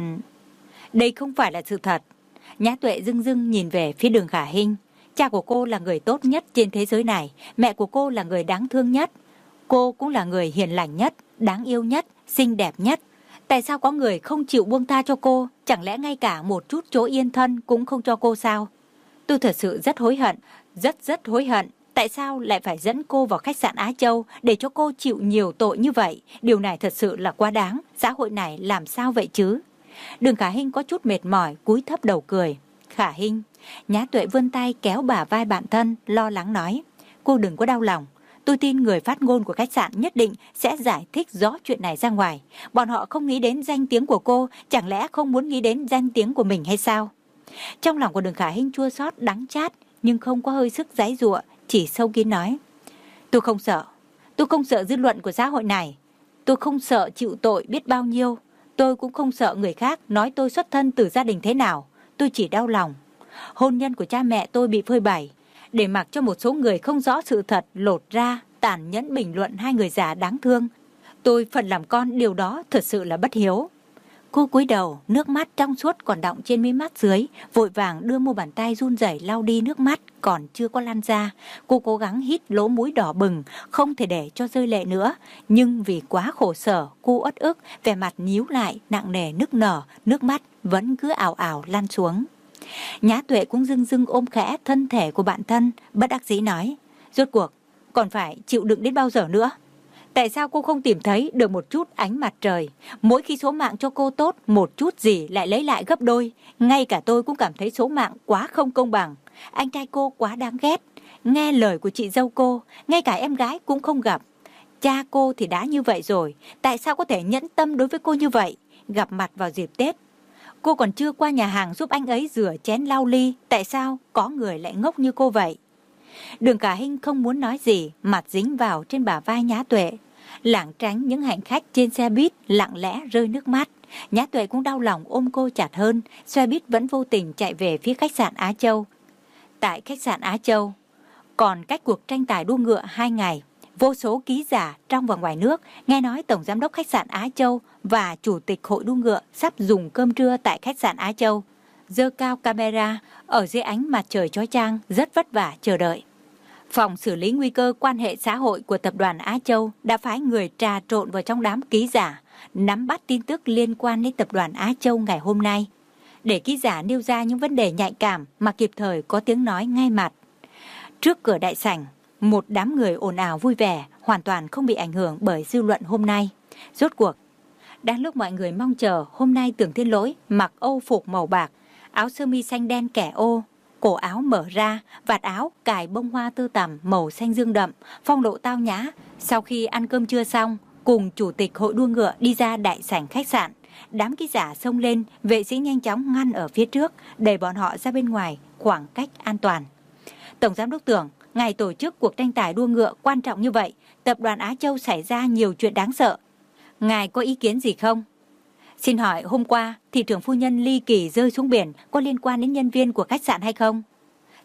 Đây không phải là sự thật. Nhã Tuệ dưng dưng nhìn về phía Đường Khả Hinh. Cha của cô là người tốt nhất trên thế giới này. Mẹ của cô là người đáng thương nhất. Cô cũng là người hiền lành nhất, đáng yêu nhất, xinh đẹp nhất. Tại sao có người không chịu buông tha cho cô? Chẳng lẽ ngay cả một chút chỗ yên thân cũng không cho cô sao? Tôi thật sự rất hối hận, rất rất hối hận. Tại sao lại phải dẫn cô vào khách sạn Á Châu để cho cô chịu nhiều tội như vậy? Điều này thật sự là quá đáng. Xã hội này làm sao vậy chứ? Đường Khả Hinh có chút mệt mỏi, cúi thấp đầu cười. Khả Hinh, Nhã Tuệ vươn tay kéo bả vai bạn thân, lo lắng nói. Cô đừng có đau lòng. Tôi tin người phát ngôn của khách sạn nhất định sẽ giải thích rõ chuyện này ra ngoài. Bọn họ không nghĩ đến danh tiếng của cô, chẳng lẽ không muốn nghĩ đến danh tiếng của mình hay sao? Trong lòng của Đường Khả Hinh chua xót đắng chát, nhưng không có hơi sức giãy giụa, chỉ sâu kín nói. Tôi không sợ, tôi không sợ dư luận của xã hội này. Tôi không sợ chịu tội biết bao nhiêu. Tôi cũng không sợ người khác nói tôi xuất thân từ gia đình thế nào. Tôi chỉ đau lòng. Hôn nhân của cha mẹ tôi bị phơi bày, để mặc cho một số người không rõ sự thật lột ra, tàn nhẫn bình luận hai người già đáng thương. Tôi phần làm con điều đó thật sự là bất hiếu. Cô cúi đầu, nước mắt trong suốt còn đọng trên mí mắt dưới, vội vàng đưa mu bàn tay run rẩy lau đi nước mắt còn chưa có lan ra. Cô cố gắng hít lỗ mũi đỏ bừng, không thể để cho rơi lệ nữa, nhưng vì quá khổ sở, cô uất ức, vẻ mặt nhíu lại, nặng nề nức nở, nước mắt vẫn cứ ảo ảo lan xuống. Nhã Tuệ cũng dưng dưng ôm khẽ thân thể của bạn thân, bất đắc dĩ nói, rốt cuộc còn phải chịu đựng đến bao giờ nữa? Tại sao cô không tìm thấy được một chút ánh mặt trời? Mỗi khi số mạng cho cô tốt, một chút gì lại lấy lại gấp đôi. Ngay cả tôi cũng cảm thấy số mạng quá không công bằng. Anh trai cô quá đáng ghét. Nghe lời của chị dâu cô, ngay cả em gái cũng không gặp. Cha cô thì đã như vậy rồi, tại sao có thể nhẫn tâm đối với cô như vậy? Gặp mặt vào dịp Tết, cô còn chưa qua nhà hàng giúp anh ấy rửa chén lau ly. Tại sao có người lại ngốc như cô vậy? Đường Khả Hinh không muốn nói gì, mặt dính vào trên bả vai Nhã Tuệ, lảng tránh những hành khách trên xe buýt lặng lẽ rơi nước mắt. Nhã Tuệ cũng đau lòng ôm cô chặt hơn. Xe buýt vẫn vô tình chạy về phía khách sạn Á Châu. Tại khách sạn Á Châu, còn cách cuộc tranh tài đua ngựa hai ngày, vô số ký giả trong và ngoài nước nghe nói tổng giám đốc khách sạn Á Châu và chủ tịch hội đua ngựa sắp dùng cơm trưa tại khách sạn Á Châu. Giơ cao camera ở dưới ánh mặt trời chói chang, rất vất vả chờ đợi. Phòng xử lý nguy cơ quan hệ xã hội của tập đoàn Á Châu đã phái người trà trộn vào trong đám ký giả, nắm bắt tin tức liên quan đến tập đoàn Á Châu ngày hôm nay, để ký giả nêu ra những vấn đề nhạy cảm mà kịp thời có tiếng nói ngay mặt. Trước cửa đại sảnh, một đám người ồn ào vui vẻ, hoàn toàn không bị ảnh hưởng bởi dư luận hôm nay. Rốt cuộc, đang lúc mọi người mong chờ, hôm nay Tưởng Thiên Lỗi mặc âu phục màu bạc, áo sơ mi xanh đen kẻ ô, cổ áo mở ra, vạt áo cài bông hoa tơ tằm màu xanh dương đậm, phong độ tao nhã. Sau khi ăn cơm trưa xong, cùng chủ tịch hội đua ngựa đi ra đại sảnh khách sạn. Đám ký giả xông lên, vệ sĩ nhanh chóng ngăn ở phía trước, đẩy bọn họ ra bên ngoài, khoảng cách an toàn. Tổng giám đốc Tưởng, ngày tổ chức cuộc tranh tài đua ngựa quan trọng như vậy, tập đoàn Á Châu xảy ra nhiều chuyện đáng sợ. Ngài có ý kiến gì không? Xin hỏi hôm qua, thị trưởng phu nhân ly kỳ rơi xuống biển có liên quan đến nhân viên của khách sạn hay không?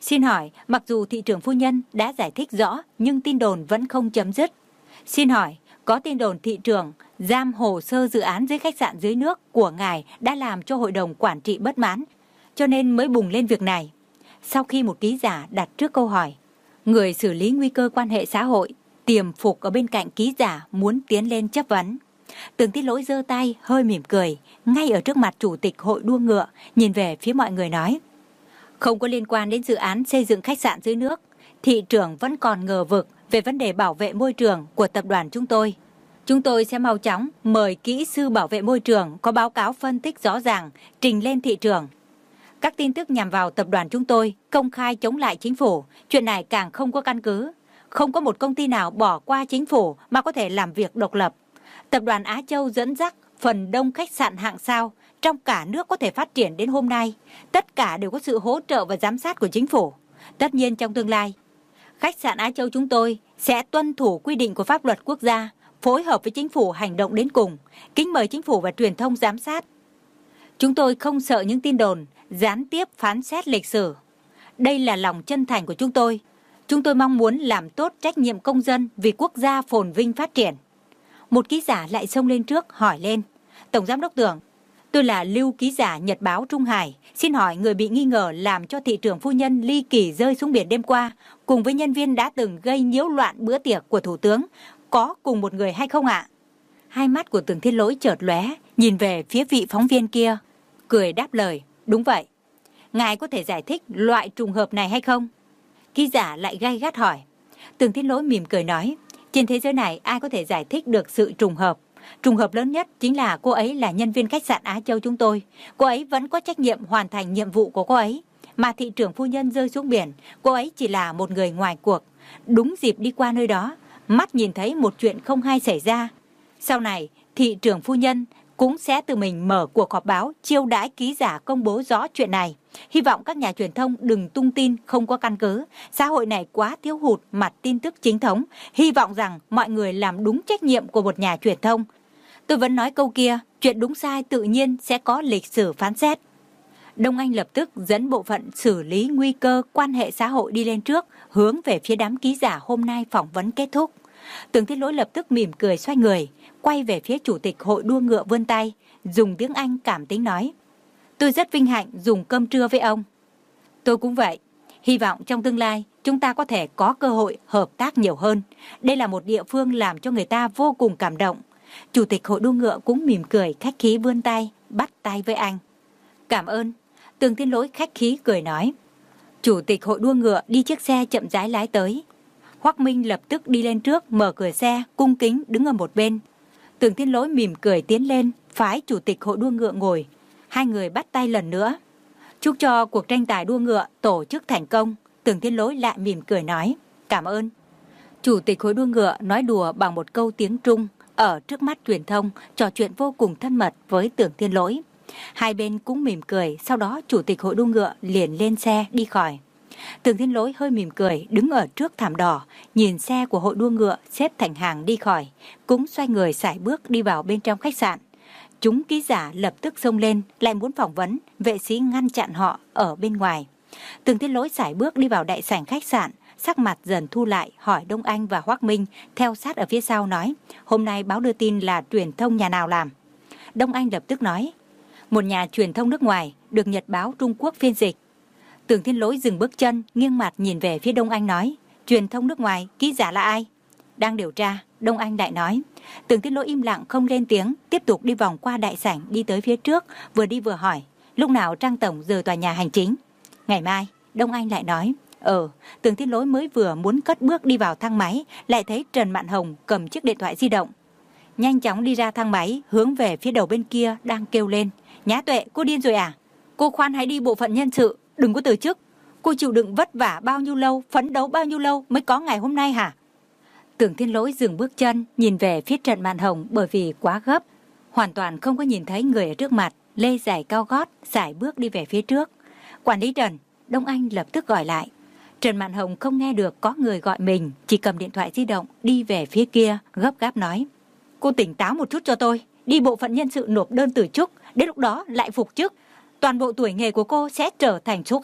Xin hỏi, mặc dù thị trưởng phu nhân đã giải thích rõ nhưng tin đồn vẫn không chấm dứt. Xin hỏi, có tin đồn thị trưởng giam hồ sơ dự án dưới khách sạn dưới nước của ngài đã làm cho hội đồng quản trị bất mãn, cho nên mới bùng lên việc này. Sau khi một ký giả đặt trước câu hỏi, người xử lý nguy cơ quan hệ xã hội tiềm phục ở bên cạnh ký giả muốn tiến lên chất vấn. Tưởng Tiết Lỗi giơ tay hơi mỉm cười, ngay ở trước mặt chủ tịch hội đua ngựa, nhìn về phía mọi người nói: không có liên quan đến dự án xây dựng khách sạn dưới nước, thị trưởng vẫn còn ngờ vực về vấn đề bảo vệ môi trường của tập đoàn chúng tôi. Chúng tôi sẽ mau chóng mời kỹ sư bảo vệ môi trường có báo cáo phân tích rõ ràng trình lên thị trưởng. Các tin tức nhằm vào tập đoàn chúng tôi công khai chống lại chính phủ, chuyện này càng không có căn cứ. Không có một công ty nào bỏ qua chính phủ mà có thể làm việc độc lập. Tập đoàn Á Châu dẫn dắt phần đông khách sạn hạng sao trong cả nước có thể phát triển đến hôm nay. Tất cả đều có sự hỗ trợ và giám sát của chính phủ. Tất nhiên trong tương lai, khách sạn Á Châu chúng tôi sẽ tuân thủ quy định của pháp luật quốc gia, phối hợp với chính phủ hành động đến cùng, kính mời chính phủ và truyền thông giám sát. Chúng tôi không sợ những tin đồn gián tiếp phán xét lịch sử. Đây là lòng chân thành của chúng tôi. Chúng tôi mong muốn làm tốt trách nhiệm công dân vì quốc gia phồn vinh phát triển. Một ký giả lại xông lên trước hỏi lên: Tổng giám đốc Tưởng, tôi là Lưu ký giả Nhật báo Trung Hải. Xin hỏi người bị nghi ngờ làm cho thị trưởng phu nhân ly kỳ rơi xuống biển đêm qua, cùng với nhân viên đã từng gây nhiễu loạn bữa tiệc của Thủ tướng, có cùng một người hay không ạ? Hai mắt của Tưởng Thiên Lỗi chợt lóe, nhìn về phía vị phóng viên kia, cười đáp lời: đúng vậy. Ngài có thể giải thích loại trùng hợp này hay không? Ký giả lại gay gắt hỏi. Tưởng Thiên Lỗi mỉm cười nói: trên thế giới này ai có thể giải thích được sự trùng hợp? Trùng hợp lớn nhất chính là cô ấy là nhân viên khách sạn Á Châu chúng tôi. Cô ấy vẫn có trách nhiệm hoàn thành nhiệm vụ của cô ấy. Mà thị trưởng phu nhân rơi xuống biển, cô ấy chỉ là một người ngoài cuộc. Đúng dịp đi qua nơi đó, mắt nhìn thấy một chuyện không hay xảy ra. Sau này, thị trưởng phu nhân cũng sẽ tự mình mở cuộc họp báo chiêu đãi ký giả công bố rõ chuyện này. Hy vọng các nhà truyền thông đừng tung tin không có căn cứ. Xã hội này quá thiếu hụt mặt tin tức chính thống. Hy vọng rằng mọi người làm đúng trách nhiệm của một nhà truyền thông. Tôi vẫn nói câu kia, chuyện đúng sai tự nhiên sẽ có lịch sử phán xét. Đông Anh lập tức dẫn bộ phận xử lý nguy cơ quan hệ xã hội đi lên trước, hướng về phía đám ký giả hôm nay phỏng vấn kết thúc. Tưởng Thiên Lỗi lập tức mỉm cười xoay người, quay về phía chủ tịch hội đua ngựa vươn tay, dùng tiếng Anh cảm tính nói: tôi rất vinh hạnh dùng cơm trưa với ông. Tôi cũng vậy. Hy vọng trong tương lai chúng ta có thể có cơ hội hợp tác nhiều hơn. Đây là một địa phương làm cho người ta vô cùng cảm động. Chủ tịch hội đua ngựa cũng mỉm cười khách khí vươn tay, bắt tay với anh. Cảm ơn. Tưởng Thiên Lỗi khách khí cười nói. Chủ tịch hội đua ngựa đi chiếc xe chậm rãi lái tới. Hoắc Minh lập tức đi lên trước, mở cửa xe, cung kính đứng ở một bên. Tưởng Thiên Lỗi mỉm cười tiến lên, phái chủ tịch hội đua ngựa ngồi. Hai người bắt tay lần nữa. Chúc cho cuộc tranh tài đua ngựa tổ chức thành công. Tưởng Thiên Lỗi lại mỉm cười nói: cảm ơn. Chủ tịch hội đua ngựa nói đùa bằng một câu tiếng Trung, ở trước mắt truyền thông, trò chuyện vô cùng thân mật với Tưởng Thiên Lỗi. Hai bên cũng mỉm cười, sau đó chủ tịch hội đua ngựa liền lên xe đi khỏi. Tưởng Thiên Lỗi hơi mỉm cười, đứng ở trước thảm đỏ, nhìn xe của hội đua ngựa xếp thành hàng đi khỏi, cũng xoay người sải bước đi vào bên trong khách sạn. Chúng ký giả lập tức xông lên, lại muốn phỏng vấn, vệ sĩ ngăn chặn họ ở bên ngoài. Tưởng Thiên Lỗi sải bước đi vào đại sảnh khách sạn, sắc mặt dần thu lại, hỏi Đông Anh và Hoắc Minh theo sát ở phía sau nói: hôm nay báo đưa tin là truyền thông nhà nào làm? Đông Anh lập tức nói: một nhà truyền thông nước ngoài, được Nhật báo Trung Quốc phiên dịch. Tưởng Thiên Lỗi dừng bước chân, nghiêng mặt nhìn về phía Đông Anh nói: truyền thông nước ngoài, ký giả là ai? Đang điều tra. Đông Anh lại nói. Tưởng Thiên Lỗi im lặng không lên tiếng, tiếp tục đi vòng qua đại sảnh đi tới phía trước, vừa đi vừa hỏi: lúc nào Trang tổng rời tòa nhà hành chính? Ngày mai. Đông Anh lại nói. Ờ, Tưởng Thiên Lỗi mới vừa muốn cất bước đi vào thang máy, lại thấy Trần Mạn Hồng cầm chiếc điện thoại di động, nhanh chóng đi ra thang máy, hướng về phía đầu bên kia đang kêu lên: Nhã Tuệ, cô điên rồi à? Cô khoan hãy đi bộ phận nhân sự, đừng có từ chức. Cô chịu đựng vất vả bao nhiêu lâu, phấn đấu bao nhiêu lâu mới có ngày hôm nay hả? Tưởng Thiên Lỗi dừng bước chân, nhìn về phía Trần Mạn Hồng, bởi vì quá gấp, hoàn toàn không có nhìn thấy người ở trước mặt, lê giày cao gót, sải bước đi về phía trước. Quản lý Trần. Đông Anh lập tức gọi lại. Trần Mạn Hồng không nghe được có người gọi mình, chỉ cầm điện thoại di động đi về phía kia, gấp gáp nói: cô tỉnh táo một chút cho tôi, đi bộ phận nhân sự nộp đơn từ chức, đến lúc đó lại phục chức, toàn bộ tuổi nghề của cô sẽ trở thành số không.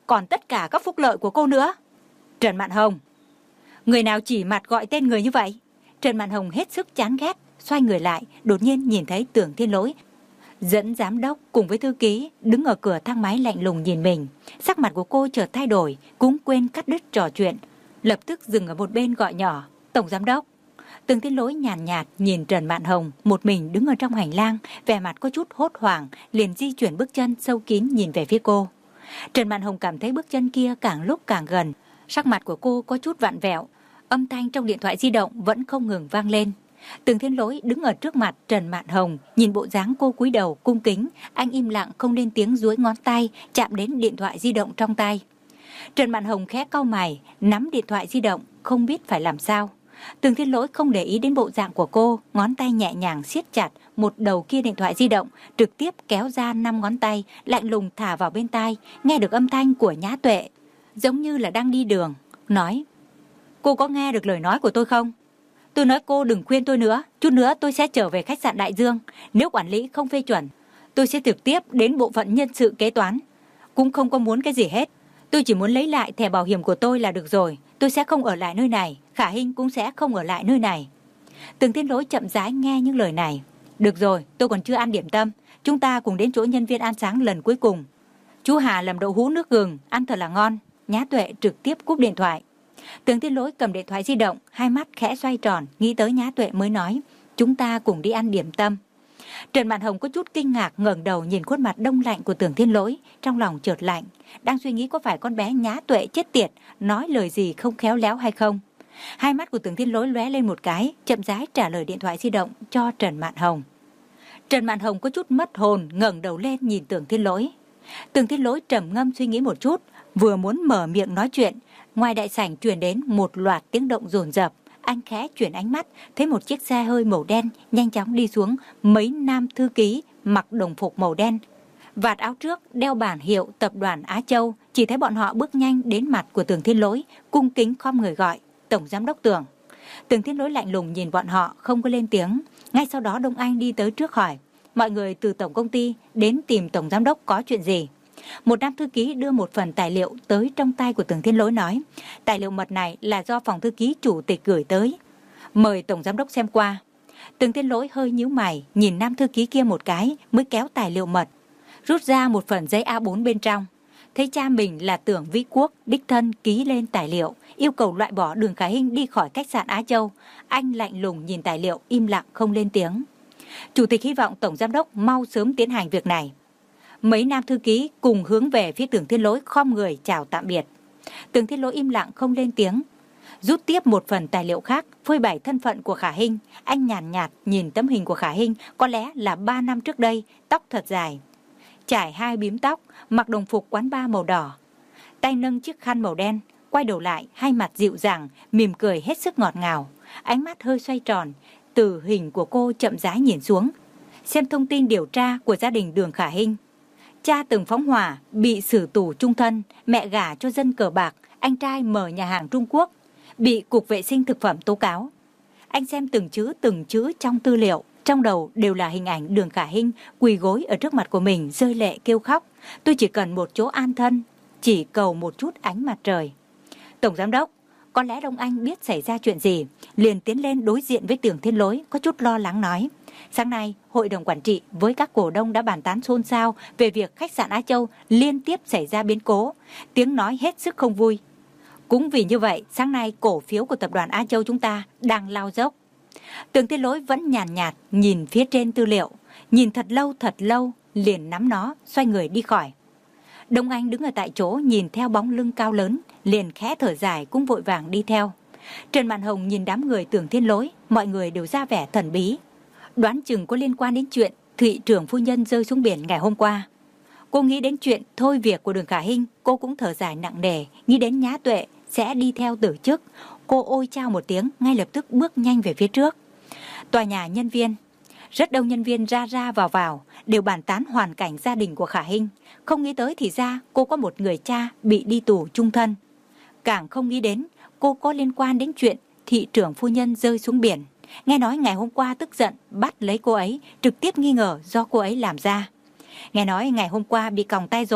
còn tất cả các phúc lợi của cô nữa. Trần Mạn Hồng. Người nào chỉ mặt gọi tên người như vậy? Trần Mạn Hồng hết sức chán ghét, xoay người lại, đột nhiên nhìn thấy Tưởng Thiên Lỗi dẫn giám đốc cùng với thư ký đứng ở cửa thang máy lạnh lùng nhìn mình. Sắc mặt của cô chợt thay đổi, cũng quên cắt đứt trò chuyện, lập tức dừng ở một bên gọi nhỏ, Tổng giám đốc. Tưởng Thiên Lỗi nhàn nhạt, nhạt nhìn Trần Mạn Hồng một mình đứng ở trong hành lang, vẻ mặt có chút hốt hoảng, liền di chuyển bước chân sâu kín nhìn về phía cô. Trần Mạn Hồng cảm thấy bước chân kia càng lúc càng gần, sắc mặt của cô có chút vặn vẹo, âm thanh trong điện thoại di động vẫn không ngừng vang lên. Tưởng Thiên Lỗi đứng ở trước mặt Trần Mạn Hồng, nhìn bộ dáng cô cúi đầu cung kính, anh im lặng không lên tiếng duỗi ngón tay chạm đến điện thoại di động trong tay. Trần Mạn Hồng khẽ cau mày, nắm điện thoại di động, không biết phải làm sao. Tưởng Thiên Lỗi không để ý đến bộ dạng của cô, ngón tay nhẹ nhàng siết chặt một đầu kia điện thoại di động, trực tiếp kéo ra năm ngón tay, lạnh lùng thả vào bên tai, nghe được âm thanh của Nhã Tuệ, giống như là đang đi đường, nói: Cô có nghe được lời nói của tôi không? Tôi nói cô đừng khuyên tôi nữa, chút nữa tôi sẽ trở về khách sạn Đại Dương. Nếu quản lý không phê chuẩn, tôi sẽ trực tiếp đến bộ phận nhân sự kế toán. Cũng không có muốn cái gì hết. Tôi chỉ muốn lấy lại thẻ bảo hiểm của tôi là được rồi. Tôi sẽ không ở lại nơi này, Khả Hinh cũng sẽ không ở lại nơi này. Tưởng Thiên Lỗi chậm rãi nghe những lời này. Được rồi, tôi còn chưa ăn điểm tâm. Chúng ta cùng đến chỗ nhân viên ăn sáng lần cuối cùng. Chú Hà làm đậu hũ nước gừng, ăn thật là ngon. Nhã Tuệ trực tiếp cúp điện thoại. Tưởng Thiên Lỗi cầm điện thoại di động, hai mắt khẽ xoay tròn, nghĩ tới Nhã Tuệ mới nói: Chúng ta cùng đi ăn điểm tâm. Trần Mạn Hồng có chút kinh ngạc ngẩng đầu nhìn khuôn mặt đông lạnh của Tưởng Thiên Lỗi, trong lòng chợt lạnh, đang suy nghĩ có phải con bé Nhã Tuệ chết tiệt nói lời gì không khéo léo hay không. Hai mắt của Tưởng Thiên Lỗi lóe lên một cái, chậm rãi trả lời điện thoại di động cho Trần Mạn Hồng. Trần Mạn Hồng có chút mất hồn, ngẩng đầu lên nhìn Tưởng Thiên Lỗi. Tưởng Thiên Lỗi trầm ngâm suy nghĩ một chút, vừa muốn mở miệng nói chuyện, ngoài đại sảnh truyền đến một loạt tiếng động dồn dập. Anh khẽ chuyển ánh mắt, thấy một chiếc xe hơi màu đen nhanh chóng đi xuống, mấy nam thư ký mặc đồng phục màu đen, vạt áo trước đeo bản hiệu tập đoàn Á Châu. Chỉ thấy bọn họ bước nhanh đến mặt của Tưởng Thiên Lỗi, cung kính khom người gọi: Tổng giám đốc Tưởng. Tưởng Thiên Lỗi lạnh lùng nhìn bọn họ, không có lên tiếng. Ngay sau đó Đông Anh đi tới trước hỏi: Mọi người từ tổng công ty đến tìm tổng giám đốc có chuyện gì? Một nam thư ký đưa một phần tài liệu tới trong tay của Tưởng Thiên Lỗi, nói: Tài liệu mật này là do phòng thư ký chủ tịch gửi tới, mời tổng giám đốc xem qua. Tưởng Thiên Lỗi hơi nhíu mày, nhìn nam thư ký kia một cái, mới kéo tài liệu mật, rút ra một phần giấy A bốn bên trong. Thấy cha mình là Tưởng Vĩ Quốc đích thân ký lên tài liệu, yêu cầu loại bỏ Đường Khả Hinh đi khỏi khách sạn Á Châu. Anh lạnh lùng nhìn tài liệu, im lặng không lên tiếng. Chủ tịch hy vọng tổng giám đốc mau sớm tiến hành việc này. Mấy nam thư ký cùng hướng về phía Tưởng Thiên Lỗi khom người chào tạm biệt. Tưởng Thiên Lỗi im lặng không lên tiếng, rút tiếp một phần tài liệu khác, phơi bày thân phận của Khả Hinh. Anh nhàn nhạt, nhạt nhìn tấm hình của Khả Hinh, có lẽ là ba năm trước đây, tóc thật dài, trải hai bím tóc, mặc đồng phục quán bar màu đỏ, tay nâng chiếc khăn màu đen, quay đầu lại, hai mặt dịu dàng, mỉm cười hết sức ngọt ngào, ánh mắt hơi xoay tròn, từ hình của cô chậm rãi nhìn xuống, xem thông tin điều tra của gia đình Đường Khả Hinh. Cha từng phóng hỏa, bị xử tù trung thân, mẹ gả cho dân cờ bạc, anh trai mở nhà hàng Trung Quốc, bị Cục Vệ sinh Thực phẩm tố cáo. Anh xem từng chữ từng chữ trong tư liệu, trong đầu đều là hình ảnh Đường Khả Hinh quỳ gối ở trước mặt của mình, rơi lệ kêu khóc: Tôi chỉ cần một chỗ an thân, chỉ cầu một chút ánh mặt trời. Tổng giám đốc, có lẽ Đông Anh biết xảy ra chuyện gì, liền tiến lên đối diện với Tưởng Thiên Lỗi, có chút lo lắng nói: Sáng nay, hội đồng quản trị với các cổ đông đã bàn tán xôn xao về việc khách sạn Á Châu liên tiếp xảy ra biến cố, tiếng nói hết sức không vui. Cũng vì như vậy, sáng nay cổ phiếu của tập đoàn Á Châu chúng ta đang lao dốc. Tưởng Thiên Lỗi vẫn nhàn nhạt, nhạt nhìn phía trên tư liệu, nhìn thật lâu thật lâu, liền nắm nó, xoay người đi khỏi. Đông Anh đứng ở tại chỗ nhìn theo bóng lưng cao lớn, liền khẽ thở dài cũng vội vàng đi theo. Trần Mạn Hồng nhìn đám người Tưởng Thiên Lỗi, mọi người đều ra vẻ thần bí, đoán chừng có liên quan đến chuyện thị trưởng phu nhân rơi xuống biển ngày hôm qua. Cô nghĩ đến chuyện thôi việc của Đường Khả Hinh, cô cũng thở dài nặng nề, nghĩ đến Nhã Tuệ sẽ đi theo từ chức. Cô ôi chao một tiếng, ngay lập tức bước nhanh về phía trước. Tòa nhà nhân viên, rất đông nhân viên ra ra vào vào, đều bàn tán hoàn cảnh gia đình của Khả Hinh. Không nghĩ tới thì ra cô có một người cha bị đi tù chung thân. Càng không nghĩ đến cô có liên quan đến chuyện thị trưởng phu nhân rơi xuống biển. Nghe nói ngày hôm qua tức giận bắt lấy cô ấy, trực tiếp nghi ngờ do cô ấy làm ra. Nghe nói ngày hôm qua bị còng tay rồi,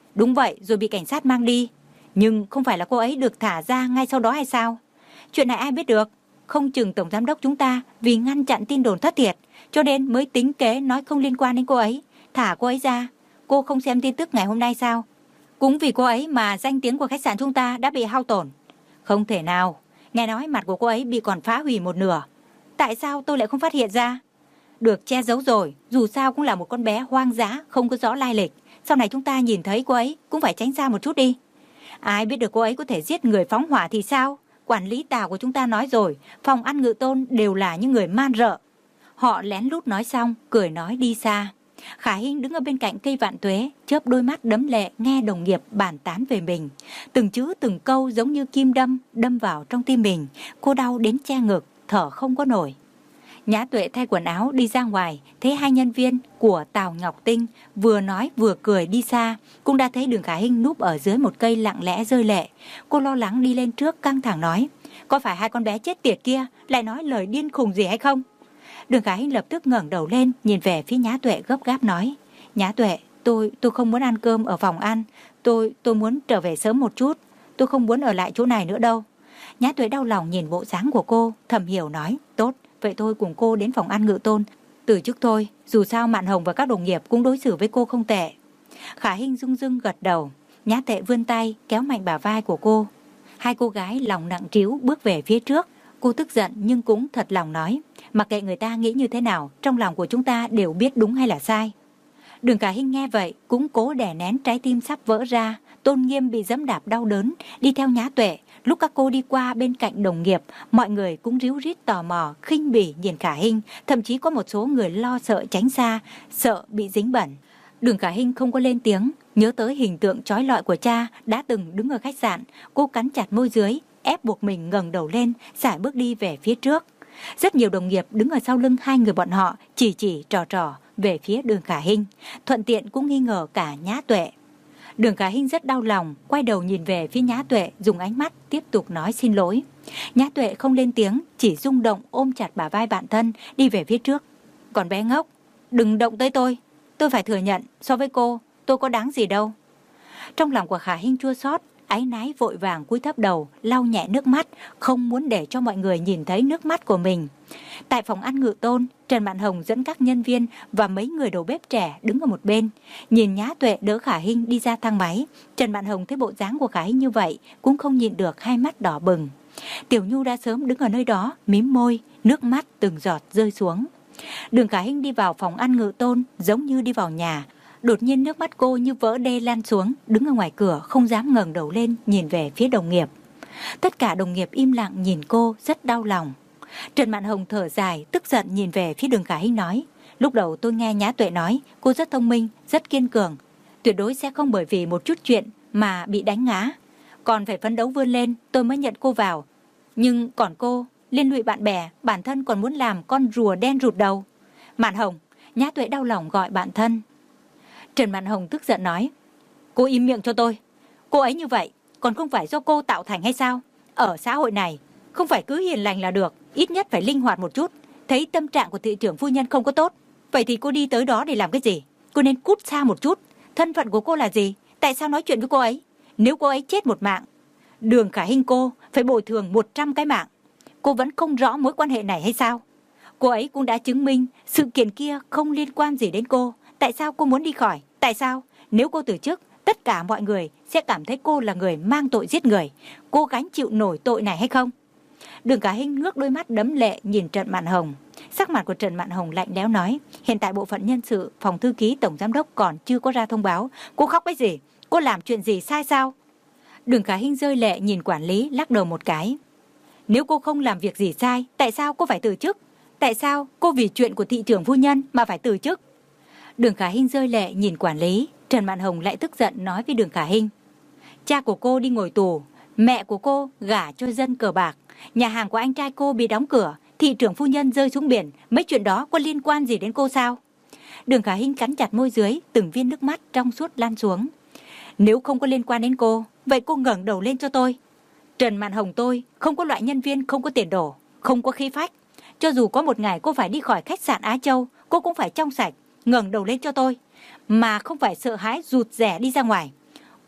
Đúng vậy, rồi bị cảnh sát mang đi. Nhưng không phải là cô ấy được thả ra ngay sau đó hay sao? Chuyện này ai biết được? Không chừng tổng giám đốc chúng ta vì ngăn chặn tin đồn thất thiệt, cho nên mới tính kế nói không liên quan đến cô ấy, thả cô ấy ra. Cô không xem tin tức ngày hôm nay sao? Cũng vì cô ấy mà danh tiếng của khách sạn chúng ta đã bị hao tổn. Không thể nào, nghe nói mặt của cô ấy bị còn phá hủy một nửa. Tại sao tôi lại không phát hiện ra? Được che giấu rồi, dù sao cũng là một con bé hoang dã, không có rõ lai lịch. Sau này chúng ta nhìn thấy cô ấy cũng phải tránh xa một chút đi. Ai biết được cô ấy có thể giết người phóng hỏa thì sao? Quản lý tàu của chúng ta nói rồi, phòng ăn Ngự Tôn đều là những người man rợ. Họ lén lút nói xong, cười nói đi xa. Khả Hinh đứng ở bên cạnh cây vạn tuế, chớp đôi mắt đẫm lệ nghe đồng nghiệp bàn tán về mình. Từng chữ từng câu giống như kim đâm, đâm vào trong tim mình. Cô đau đến che ngực, thở không có nổi. Nhã Tuệ thay quần áo đi ra ngoài, thấy hai nhân viên của Tào Ngọc Tinh vừa nói vừa cười đi xa, cũng đã thấy Đường Khả Hinh núp ở dưới một cây lặng lẽ rơi lệ. Cô lo lắng đi lên trước căng thẳng nói, có phải hai con bé chết tiệt kia lại nói lời điên khùng gì hay không? Đường Khả Hinh lập tức ngẩng đầu lên, nhìn về phía Nhã Tuệ gấp gáp nói, Nhã Tuệ, tôi tôi không muốn ăn cơm ở phòng ăn, tôi tôi muốn trở về sớm một chút, tôi không muốn ở lại chỗ này nữa đâu. Nhã Tuệ đau lòng nhìn bộ dáng của cô, thầm hiểu nói, tốt, vậy tôi cùng cô đến phòng ăn Ngự Tôn, từ chức thôi, dù sao Mạn Hồng và các đồng nghiệp cũng đối xử với cô không tệ. Khả Hinh rưng rưng gật đầu, Nhã Tuệ vươn tay kéo mạnh bả vai của cô. Hai cô gái lòng nặng trĩu bước về phía trước. Cô tức giận nhưng cũng thật lòng nói, mặc kệ người ta nghĩ như thế nào, trong lòng của chúng ta đều biết đúng hay là sai. Đường Khả Hinh nghe vậy cũng cố đè nén trái tim sắp vỡ ra, tôn nghiêm bị giẫm đạp đau đớn, đi theo Nhã Tuệ. Lúc các cô đi qua bên cạnh đồng nghiệp, mọi người cũng ríu rít tò mò, khinh bỉ nhìn Khả Hinh, thậm chí có một số người lo sợ tránh xa, sợ bị dính bẩn. Đường Khả Hinh không có lên tiếng, nhớ tới hình tượng chói lọi của cha đã từng đứng ở khách sạn, cô cắn chặt môi dưới, ép buộc mình ngẩng đầu lên, sải bước đi về phía trước. Rất nhiều đồng nghiệp đứng ở sau lưng hai người bọn họ, chỉ chỉ trò trò về phía Đường Khả Hinh, thuận tiện cũng nghi ngờ cả Nhã Tuệ. Đường Khả Hinh rất đau lòng, quay đầu nhìn về phía Nhã Tuệ, dùng ánh mắt tiếp tục nói xin lỗi. Nhã Tuệ không lên tiếng, chỉ rung động ôm chặt bả vai bạn thân, đi về phía trước. Còn bé ngốc, đừng động tới tôi, tôi phải thừa nhận, so với cô, tôi có đáng gì đâu. Trong lòng của Khả Hinh chua xót, áy náy vội vàng cúi thấp đầu, lau nhẹ nước mắt, không muốn để cho mọi người nhìn thấy nước mắt của mình. Tại phòng ăn Ngự Tôn, Trần Mạn Hồng dẫn các nhân viên và mấy người đầu bếp trẻ đứng ở một bên. Nhìn Nhã Tuệ đỡ Khả Hinh đi ra thang máy, Trần Mạn Hồng thấy bộ dáng của Khả Hinh như vậy, cũng không nhịn được hai mắt đỏ bừng. Tiểu Nhu đã sớm đứng ở nơi đó, mím môi, nước mắt từng giọt rơi xuống. Đường Khả Hinh đi vào phòng ăn Ngự Tôn, giống như đi vào nhà. Đột nhiên nước mắt cô như vỡ đê lan xuống, đứng ở ngoài cửa không dám ngẩng đầu lên nhìn về phía đồng nghiệp. Tất cả đồng nghiệp im lặng nhìn cô, rất đau lòng. Trần Mạn Hồng thở dài, tức giận nhìn về phía Đường Khả Hinh nói, lúc đầu tôi nghe Nhã Tuệ nói, cô rất thông minh, rất kiên cường, tuyệt đối sẽ không bởi vì một chút chuyện mà bị đánh ngã. Còn phải phấn đấu vươn lên, tôi mới nhận cô vào. Nhưng còn cô, liên lụy bạn bè, bản thân còn muốn làm con rùa đen rụt đầu. Mạn Hồng, Nhã Tuệ đau lòng gọi bạn thân. Trần Mạn Hồng tức giận nói, cô im miệng cho tôi. Cô ấy như vậy, còn không phải do cô tạo thành hay sao? Ở xã hội này, không phải cứ hiền lành là được, ít nhất phải linh hoạt một chút. Thấy tâm trạng của thị trưởng phu nhân không có tốt, vậy thì cô đi tới đó để làm cái gì? Cô nên cút xa một chút. Thân phận của cô là gì? Tại sao nói chuyện với cô ấy? Nếu cô ấy chết một mạng, Đường Khả Hinh cô phải bồi thường một trăm cái mạng. Cô vẫn không rõ mối quan hệ này hay sao? Cô ấy cũng đã chứng minh sự kiện kia không liên quan gì đến cô. Tại sao cô muốn đi khỏi? Tại sao? Nếu cô từ chức, tất cả mọi người sẽ cảm thấy cô là người mang tội giết người. Cô gánh chịu nổi tội này hay không? Đường Khả Hinh ngước đôi mắt đẫm lệ nhìn Trần Mạn Hồng. Sắc mặt của Trần Mạn Hồng lạnh lẽo nói, hiện tại bộ phận nhân sự, phòng thư ký tổng giám đốc còn chưa có ra thông báo. Cô khóc cái gì? Cô làm chuyện gì sai sao? Đường Khả Hinh rơi lệ nhìn quản lý, lắc đầu một cái. Nếu cô không làm việc gì sai, tại sao cô phải từ chức? Tại sao cô vì chuyện của thị trưởng phu nhân mà phải từ chức? Đường Khả Hinh rơi lệ nhìn quản lý. Trần Mạn Hồng lại tức giận nói với Đường Khả Hinh, cha của cô đi ngồi tù, mẹ của cô gả cho dân cờ bạc, nhà hàng của anh trai cô bị đóng cửa, thị trưởng phu nhân rơi xuống biển, mấy chuyện đó có liên quan gì đến cô sao? Đường Khả Hinh cắn chặt môi dưới, từng viên nước mắt trong suốt lan xuống. Nếu không có liên quan đến cô, vậy cô ngẩng đầu lên cho tôi. Trần Mạn Hồng tôi không có loại nhân viên không có tiền đổ, không có khí phách. Cho dù có một ngày cô phải đi khỏi khách sạn Á Châu, cô cũng phải trong sạch, ngẩng đầu lên cho tôi, mà không phải sợ hãi rụt rè đi ra ngoài.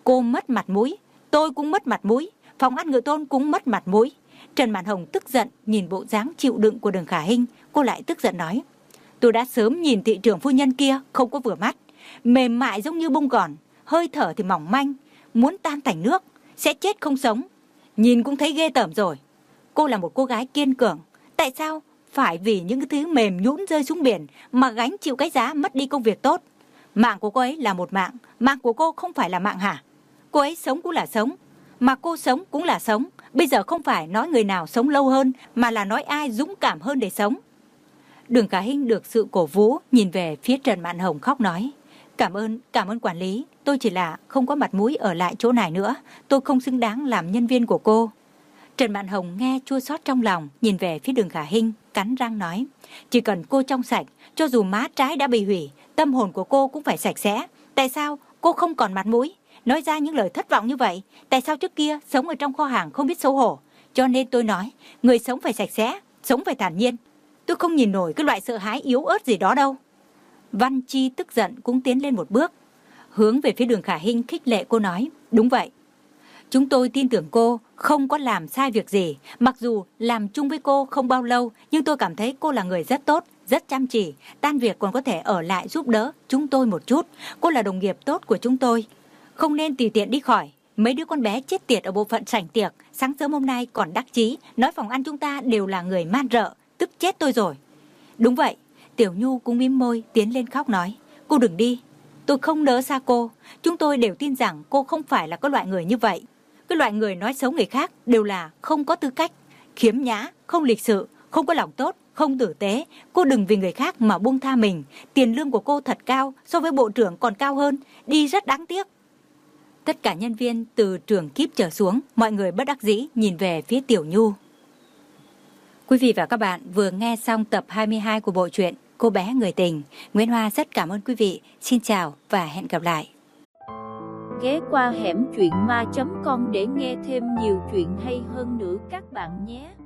Cô mất mặt mũi, tôi cũng mất mặt mũi, phòng ăn Ngự Tôn cũng mất mặt mũi. Trần Mạn Hồng tức giận nhìn bộ dáng chịu đựng của Đường Khả Hinh, cô lại tức giận nói: tôi đã sớm nhìn thị trưởng phu nhân kia không có vừa mắt, mềm mại giống như bông gòn, hơi thở thì mỏng manh, muốn tan thành nước, sẽ chết không sống. Nhìn cũng thấy ghê tởm rồi. Cô là một cô gái kiên cường, tại sao phải vì những cái thứ mềm nhũn rơi xuống biển mà gánh chịu cái giá mất đi công việc tốt? Mạng của cô ấy là một mạng, mạng của cô không phải là mạng hả? Cô ấy sống cũng là sống, mà cô sống cũng là sống. Bây giờ không phải nói người nào sống lâu hơn, mà là nói ai dũng cảm hơn để sống. Đường Khả Hinh được sự cổ vũ, nhìn về phía Trần Mạn Hồng khóc nói: Cảm ơn, cảm ơn quản lý, tôi chỉ là không có mặt mũi ở lại chỗ này nữa, tôi không xứng đáng làm nhân viên của cô. Trần Mạn Hồng nghe chua xót trong lòng, nhìn về phía Đường Khả Hinh, cắn răng nói: Chỉ cần cô trong sạch, cho dù má trái đã bị hủy, tâm hồn của cô cũng phải sạch sẽ. Tại sao cô không còn mặt mũi nói ra những lời thất vọng như vậy? Tại sao trước kia sống ở trong kho hàng không biết xấu hổ? Cho nên tôi nói, người sống phải sạch sẽ, sống phải thản nhiên. Tôi không nhìn nổi cái loại sợ hãi yếu ớt gì đó đâu. Văn Chi tức giận cũng tiến lên một bước, hướng về phía Đường Khả Hinh khích lệ cô nói: Đúng vậy, chúng tôi tin tưởng cô không có làm sai việc gì. Mặc dù làm chung với cô không bao lâu, nhưng tôi cảm thấy cô là người rất tốt, rất chăm chỉ, tan việc còn có thể ở lại giúp đỡ chúng tôi một chút. Cô là đồng nghiệp tốt của chúng tôi, không nên tùy tiện đi khỏi. Mấy đứa con bé chết tiệt ở bộ phận sảnh tiệc sáng sớm hôm nay còn đắc chí nói phòng ăn chúng ta đều là người man rợ, tức chết tôi rồi. Đúng vậy. Tiểu Nhu cũng mím môi tiến lên khóc nói: Cô đừng đi, tôi không nỡ xa cô. Chúng tôi đều tin rằng cô không phải là cái loại người như vậy. Cái loại người nói xấu người khác đều là không có tư cách, khiếm nhã, không lịch sự, không có lòng tốt, không tử tế. Cô đừng vì người khác mà buông tha mình. Tiền lương của cô thật cao, so với bộ trưởng còn cao hơn, đi rất đáng tiếc. Tất cả nhân viên từ trưởng kíp trở xuống, mọi người bất đắc dĩ nhìn về phía Tiểu Nhu. Quý vị và các bạn vừa nghe xong tập hai mươi hai của bộ truyện Cô bé người tình. Nguyễn Hoa rất cảm ơn quý vị. Xin chào và hẹn gặp lại. Ghé qua hẻm truyện ma chấm com để nghe thêm nhiều chuyện hay hơn nữa các bạn nhé.